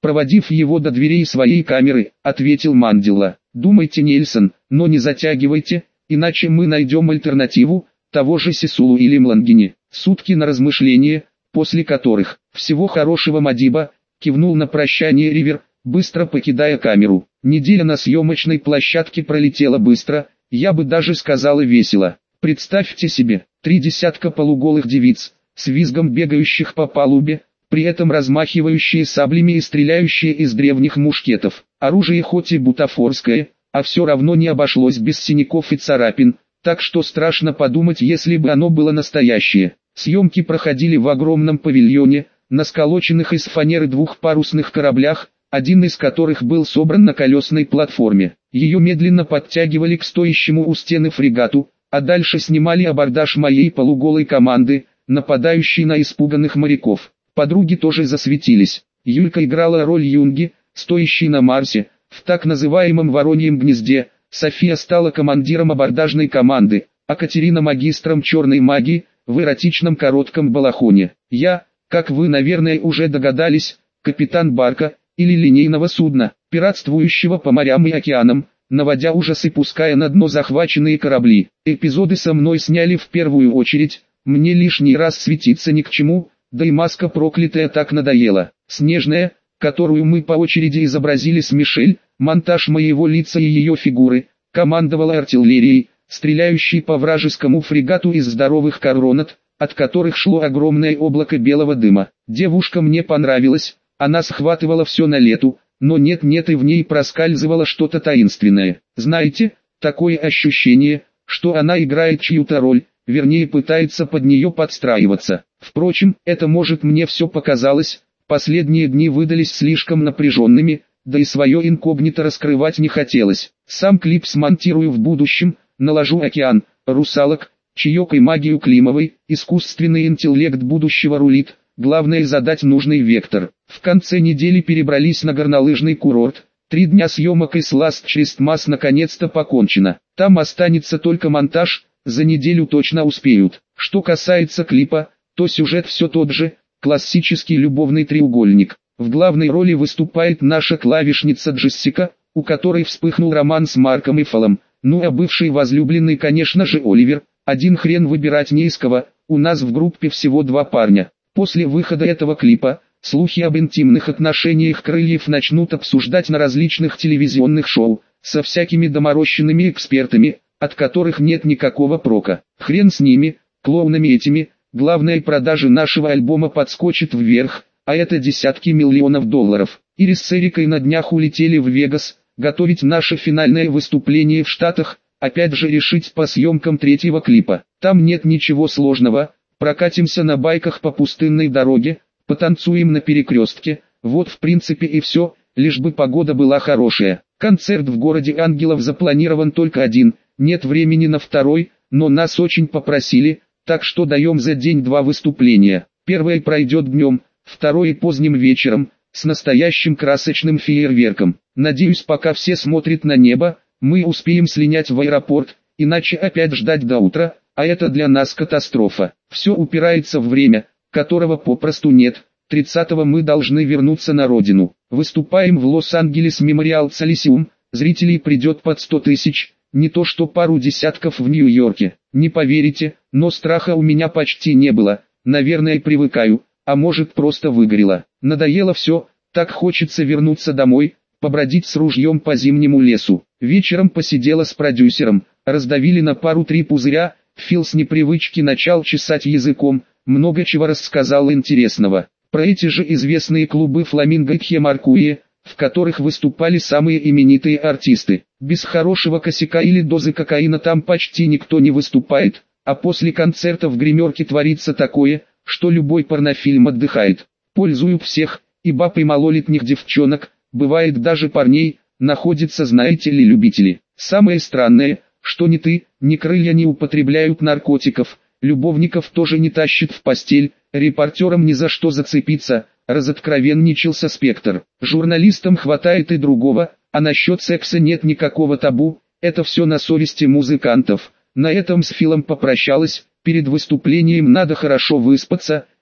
Проводив его до дверей своей камеры, ответил Мандела. Думайте, Нельсон, но не затягивайте, иначе мы найдем альтернативу, того же Сисулу или Млангини. Сутки на размышление, после которых, всего хорошего, Мадиба, кивнул на прощание Ривер, быстро покидая камеру. Неделя на съемочной площадке пролетела быстро, я бы даже сказал и весело. Представьте себе, три десятка полуголых девиц, с визгом бегающих по палубе, при этом размахивающие саблями и стреляющие из древних мушкетов. Оружие хоть и бутафорское, а все равно не обошлось без синяков и царапин, так что страшно подумать, если бы оно было настоящее. Съемки проходили в огромном павильоне, на сколоченных из фанеры двухпарусных кораблях, один из которых был собран на колесной платформе. Ее медленно подтягивали к стоящему у стены фрегату, а дальше снимали абордаж моей полуголой команды, нападающей на испуганных моряков. Подруги тоже засветились. Юлька играла роль Юнги, стоящей на Марсе, в так называемом Вороньем гнезде. София стала командиром абордажной команды, а Катерина магистром черной магии, в эротичном коротком балахоне. Я, как вы, наверное, уже догадались, капитан барка, или линейного судна, пиратствующего по морям и океанам, наводя ужас и пуская на дно захваченные корабли. Эпизоды со мной сняли в первую очередь, мне лишний раз светиться ни к чему, да и маска проклятая так надоела. Снежная, которую мы по очереди изобразили с Мишель, монтаж моего лица и ее фигуры, командовала артиллерией, стреляющей по вражескому фрегату из здоровых коронат, от которых шло огромное облако белого дыма. Девушка мне понравилась, она схватывала все на лету, но нет-нет и в ней проскальзывало что-то таинственное. Знаете, такое ощущение, что она играет чью-то роль, вернее пытается под нее подстраиваться. Впрочем, это может мне все показалось, последние дни выдались слишком напряженными, да и свое инкогнито раскрывать не хотелось. Сам клип смонтирую в будущем, наложу океан, русалок, чаек и магию Климовой, искусственный интеллект будущего рулит, главное задать нужный вектор. В конце недели перебрались на горнолыжный курорт, три дня съемок и с Last Christmas наконец-то покончено. Там останется только монтаж, за неделю точно успеют. Что касается клипа, то сюжет все тот же, классический любовный треугольник. В главной роли выступает наша клавишница Джессика, у которой вспыхнул роман с Марком Эффолом, ну а бывший возлюбленный, конечно же, Оливер. Один хрен выбирать не из кого, у нас в группе всего два парня. После выхода этого клипа, слухи об интимных отношениях Крыльев начнут обсуждать на различных телевизионных шоу, со всякими доморощенными экспертами, от которых нет никакого прока. Хрен с ними, клоунами этими, главное, продажи нашего альбома подскочат вверх, а это десятки миллионов долларов. Ирис с Эрикой на днях улетели в Вегас, готовить наше финальное выступление в Штатах, опять же решить по съемкам третьего клипа. Там нет ничего сложного, прокатимся на байках по пустынной дороге, потанцуем на перекрестке, вот в принципе и все, лишь бы погода была хорошая. Концерт в городе Ангелов запланирован только один, нет времени на второй, но нас очень попросили, так что даем за день два выступления. Первое пройдет днем, второе поздним вечером, с настоящим красочным фейерверком. Надеюсь, пока все смотрят на небо, мы успеем слинять в аэропорт, иначе опять ждать до утра, а это для нас катастрофа. Все упирается в время, которого попросту нет. тридцатого мы должны вернуться на родину. Выступаем в Лос-Анджелес Мемориал Колизеум, зрителей придет под сто тысяч, не то что пару десятков в Нью-Йорке. Не поверите, но страха у меня почти не было, наверное привыкаю, а может просто выгорело. Надоело все, так хочется вернуться домой, побродить с ружьем по зимнему лесу. Вечером посидела с продюсером, раздавили на пару-три пузыря, Фил с непривычки начал чесать языком, много чего рассказал интересного. Про эти же известные клубы «Фламинго» и «Тхемаркуе», в которых выступали самые именитые артисты. Без хорошего косяка или дозы кокаина там почти никто не выступает, а после концерта в гримерке творится такое, что любой порнофильм отдыхает. Пользуют всех, и баб и малолетних девчонок, бывает даже парней, находятся, знаете ли, любители. Самое странное, что ни ты, ни Крылья не употребляют наркотиков, любовников тоже не тащит в постель, репортерам ни за что зацепиться, разоткровенничался Спектр. Журналистам хватает и другого, а насчет секса нет никакого табу, это все на совести музыкантов. На этом с Филом попрощалась, перед выступлением надо хорошо выспаться,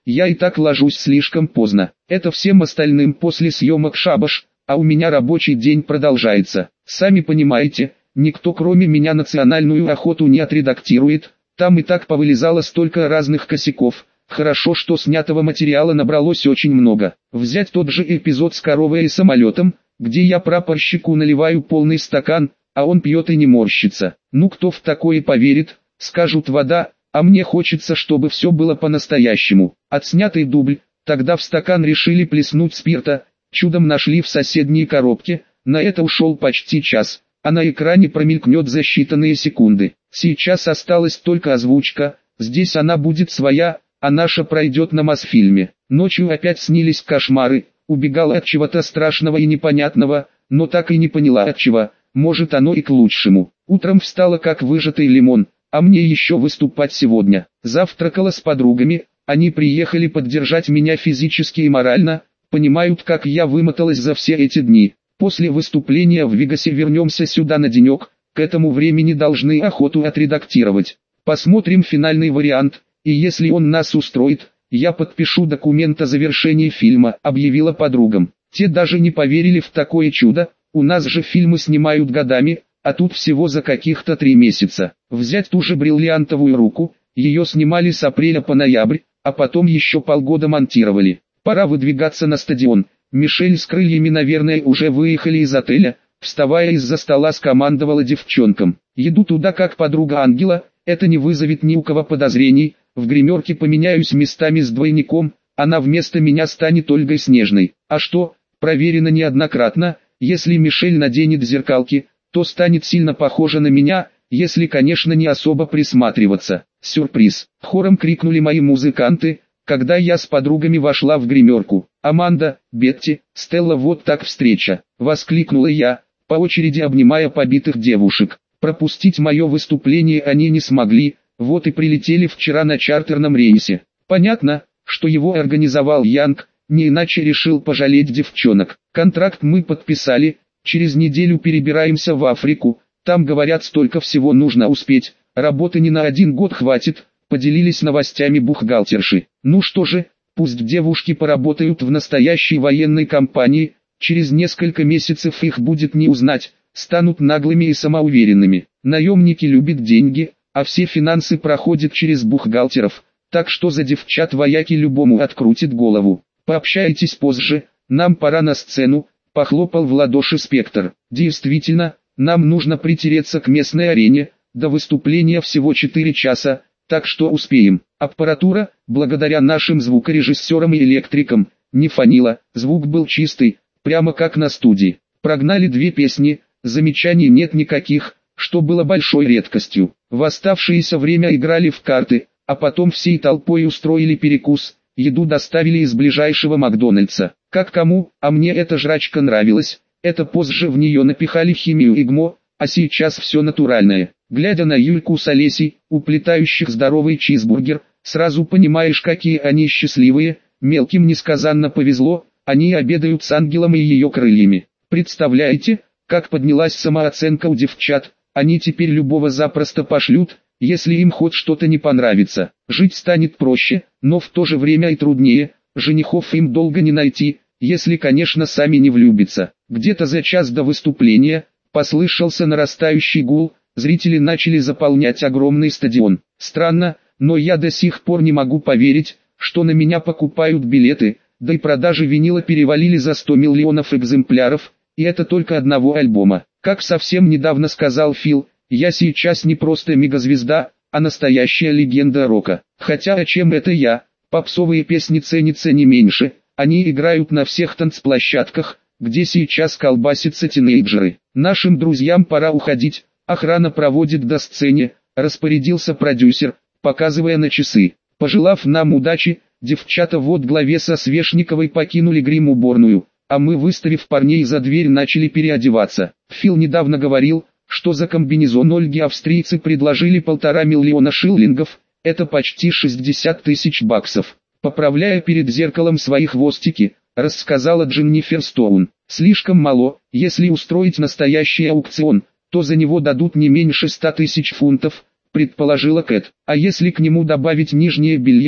я и так ложусь слишком поздно. Это всем остальным после съемок шабаш, а у меня рабочий день продолжается. Сами понимаете, никто кроме меня национальную охоту не отредактирует, там и так повылезало столько разных косяков. Хорошо, что снятого материала набралось очень много. Взять тот же эпизод с коровой и самолетом, где я прапорщику наливаю полный стакан, а он пьет и не морщится. Ну кто в такое поверит, скажут вода, а мне хочется, чтобы все было по-настоящему. Отснятый дубль, тогда в стакан решили плеснуть спирта, чудом нашли в соседней коробке, на это ушел почти час, а на экране промелькнет за считанные секунды. Сейчас осталась только озвучка, здесь она будет своя, а наша пройдет на Мосфильме. Ночью опять снились кошмары, убегала от чего-то страшного и непонятного, но так и не поняла от чего, может оно и к лучшему. Утром встала как выжатый лимон, а мне еще выступать сегодня. Завтракала с подругами, они приехали поддержать меня физически и морально, понимают, как я вымоталась за все эти дни. После выступления в Вегасе вернемся сюда на денек, к этому времени должны охоту отредактировать. Посмотрим финальный вариант. И если он нас устроит, я подпишу документ о завершении фильма, объявила подругам. Те даже не поверили в такое чудо, у нас же фильмы снимают годами, а тут всего за каких-то три месяца. Взять ту же бриллиантовую руку, ее снимали с апреля по ноябрь, а потом еще полгода монтировали. Пора выдвигаться на стадион. Мишель с крыльями, наверное, уже выехали из отеля, вставая из-за стола скомандовала девчонкам. Еду туда как подруга ангела, это не вызовет ни у кого подозрений. В гримерке поменяюсь местами с двойником, она вместо меня станет Ольгой Снежной. А что, проверено неоднократно, если Мишель наденет зеркалки, то станет сильно похожа на меня, если, конечно, не особо присматриваться. Сюрприз! Хором крикнули мои музыканты, когда я с подругами вошла в гримерку. «Аманда, Бетти, Стелла, вот так встреча!» — воскликнула я, по очереди обнимая побитых девушек. Пропустить мое выступление они не смогли, вот и прилетели вчера на чартерном рейсе. Понятно, что его организовал Янг, не иначе решил пожалеть девчонок. Контракт мы подписали, через неделю перебираемся в Африку, там говорят столько всего нужно успеть, работы не на один год хватит, поделились новостями бухгалтерши. Ну что же, пусть девушки поработают в настоящей военной компании, через несколько месяцев их будет не узнать, станут наглыми и самоуверенными. Наемники любят деньги, а все финансы проходят через бухгалтеров, так что за девчат вояки любому открутит голову. Пообщайтесь позже, нам пора на сцену, похлопал в ладоши Спектр. Действительно, нам нужно притереться к местной арене, до выступления всего четыре часа, так что успеем. Аппаратура, благодаря нашим звукорежиссерам и электрикам, не фонила, звук был чистый, прямо как на студии. Прогнали две песни, замечаний нет никаких, что было большой редкостью. В оставшееся время играли в карты, а потом всей толпой устроили перекус, еду доставили из ближайшего Макдональдса. Как кому, а мне эта жрачка нравилась, это позже в нее напихали химию и ГМО, а сейчас все натуральное. Глядя на Юльку с Олесей, уплетающих здоровый чизбургер, сразу понимаешь, какие они счастливые, мелким несказанно повезло, они обедают с ангелом и ее крыльями. Представляете, как поднялась самооценка у девчат, они теперь любого запросто пошлют, если им хоть что-то не понравится. Жить станет проще, но в то же время и труднее, женихов им долго не найти, если, конечно, сами не влюбятся. Где-то за час до выступления послышался нарастающий гул, зрители начали заполнять огромный стадион. Странно, но я до сих пор не могу поверить, что на меня покупают билеты, да и продажи винила перевалили за сто миллионов экземпляров, и это только одного альбома. Как совсем недавно сказал Фил, я сейчас не просто мегазвезда, а настоящая легенда рока. Хотя о чем это я, попсовые песни ценятся не меньше, они играют на всех танцплощадках, где сейчас колбасятся тинейджеры. Нашим друзьям пора уходить, охрана проводит до сцены, распорядился продюсер, показывая на часы. Пожелав нам удачи, девчата вот главе со Свешниковой покинули грим-уборную, а мы, выставив парней за дверь, начали переодеваться. Фил недавно говорил, что за комбинезон Ольги австрийцы предложили полтора миллиона шиллингов, это почти шестьдесят тысяч баксов. Поправляя перед зеркалом свои хвостики, рассказала Дженнифер Стоун. Слишком мало, если устроить настоящий аукцион, то за него дадут не меньше ста тысяч фунтов, предположила Кэт. А если к нему добавить нижнее белье,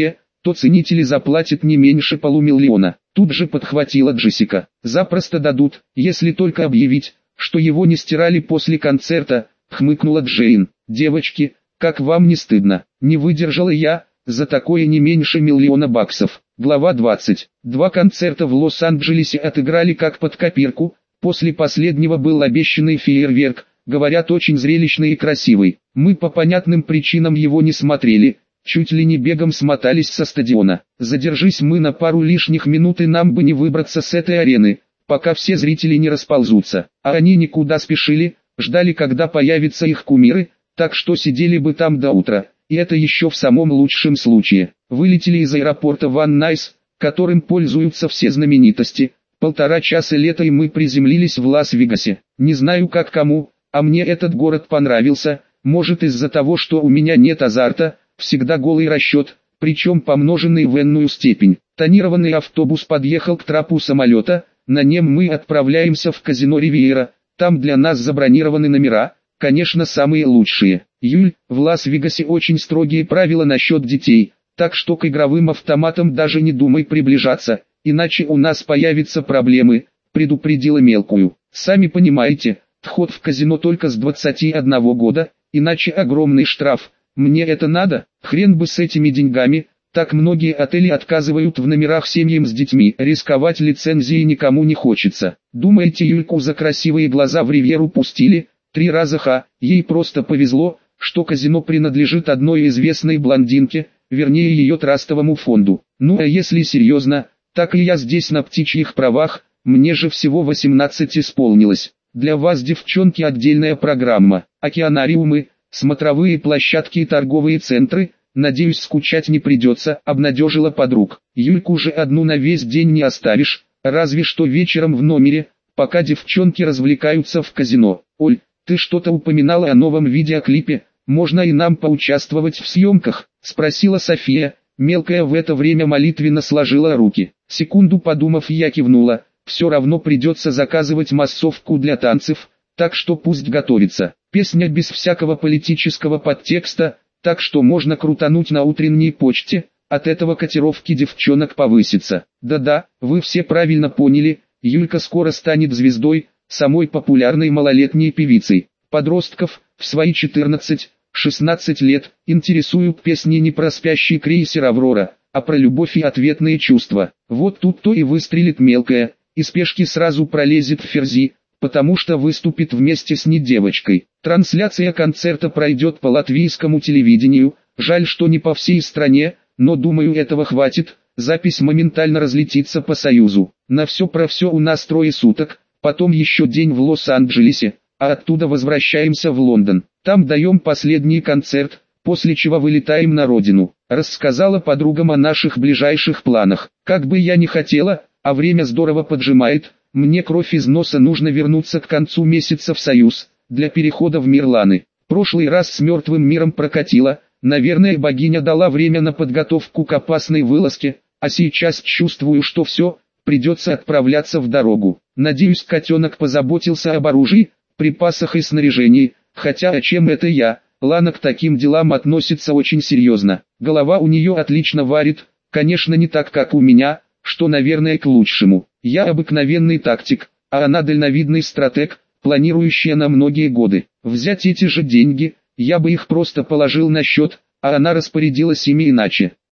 то ценители заплатят не меньше полумиллиона. Тут же подхватила Джессика. Запросто дадут, если только объявить, что его не стирали после концерта, хмыкнула Джейн. Девочки, как вам не стыдно? Не выдержала я, за такое не меньше миллиона баксов. Глава двадцать. Два концерта в Лос-Анджелесе отыграли как под копирку, после последнего был обещанный фейерверк, говорят, очень зрелищный и красивый. Мы по понятным причинам его не смотрели, чуть ли не бегом смотались со стадиона. Задержись мы на пару лишних минут, и нам бы не выбраться с этой арены, пока все зрители не расползутся. А они никуда спешили, ждали, когда появятся их кумиры, так что сидели бы там до утра. И это еще в самом лучшем случае. Вылетели из аэропорта Ван Найс, которым пользуются все знаменитости. Полтора часа лета, и мы приземлились в Лас-Вегасе. Не знаю как кому, а мне этот город понравился. Может, из-за того, что у меня нет азарта, всегда голый расчет, причем помноженный в энную степень. Тонированный автобус подъехал к трапу самолета. На нем мы отправляемся в казино Ривьера. Там для нас забронированы номера, конечно, самые лучшие. Юль, в Лас-Вегасе очень строгие правила насчет детей, так что к игровым автоматам даже не думай приближаться, иначе у нас появятся проблемы, предупредила мелкую. Сами понимаете, вход в казино только с двадцати одного года, иначе огромный штраф. Мне это надо? Хрен бы с этими деньгами. Так многие отели отказывают в номерах семьям с детьми. Рисковать лицензией никому не хочется. Думаете, Юльку за красивые глаза в Ривьеру пустили? Три раза ха, ей просто повезло, что казино принадлежит одной известной блондинке, вернее ее трастовому фонду. Ну а если серьезно, так и я здесь на птичьих правах, мне же всего восемнадцать исполнилось. Для вас, девчонки, отдельная программа. Океанариумы, смотровые площадки и торговые центры, надеюсь, скучать не придется, обнадежила подруг. Юльку же одну на весь день не оставишь, разве что вечером в номере, пока девчонки развлекаются в казино. Оль, ты что-то упоминала о новом видеоклипе, можно и нам поучаствовать в съемках, спросила София. Мелкая в это время молитвенно сложила руки. Секунду подумав, я кивнула, все равно придется заказывать массовку для танцев, так что пусть готовится. Песня без всякого политического подтекста, так что можно крутануть на утренней почте, от этого котировки девчонок повысится. Да-да, вы все правильно поняли, Юлька скоро станет звездой, самой популярной малолетней певицей. Подростков, в свои четырнадцать-шестнадцать лет, интересуют песни не про спящий крейсер «Аврора», а про любовь и ответные чувства. Вот тут-то и выстрелит мелкая, и спешки сразу пролезет в ферзи, потому что выступит вместе с ней девочкой. Трансляция концерта пройдет по латвийскому телевидению, жаль, что не по всей стране, но думаю, этого хватит. Запись моментально разлетится по Союзу. На все про все у нас трое суток, потом еще день в Лос-Анджелесе, а оттуда возвращаемся в Лондон. Там даем последний концерт, после чего вылетаем на родину. Рассказала подругам о наших ближайших планах. Как бы я ни хотела, а время здорово поджимает, мне кровь из носа, нужно вернуться к концу месяца в Союз, для перехода в мир Ланы. Прошлый раз с мертвым миром прокатило, наверное, богиня дала время на подготовку к опасной вылазке, а сейчас чувствую, что все, придется отправляться в дорогу. Надеюсь, котенок позаботился об оружии, припасах и снаряжении, хотя о чем это я, Лана к таким делам относится очень серьезно. Голова у нее отлично варит, конечно не так как у меня, что наверное к лучшему. Я обыкновенный тактик, а она дальновидный стратег, планирующая на многие годы. Взять эти же деньги, я бы их просто положил на счет, а она распорядилась ими иначе.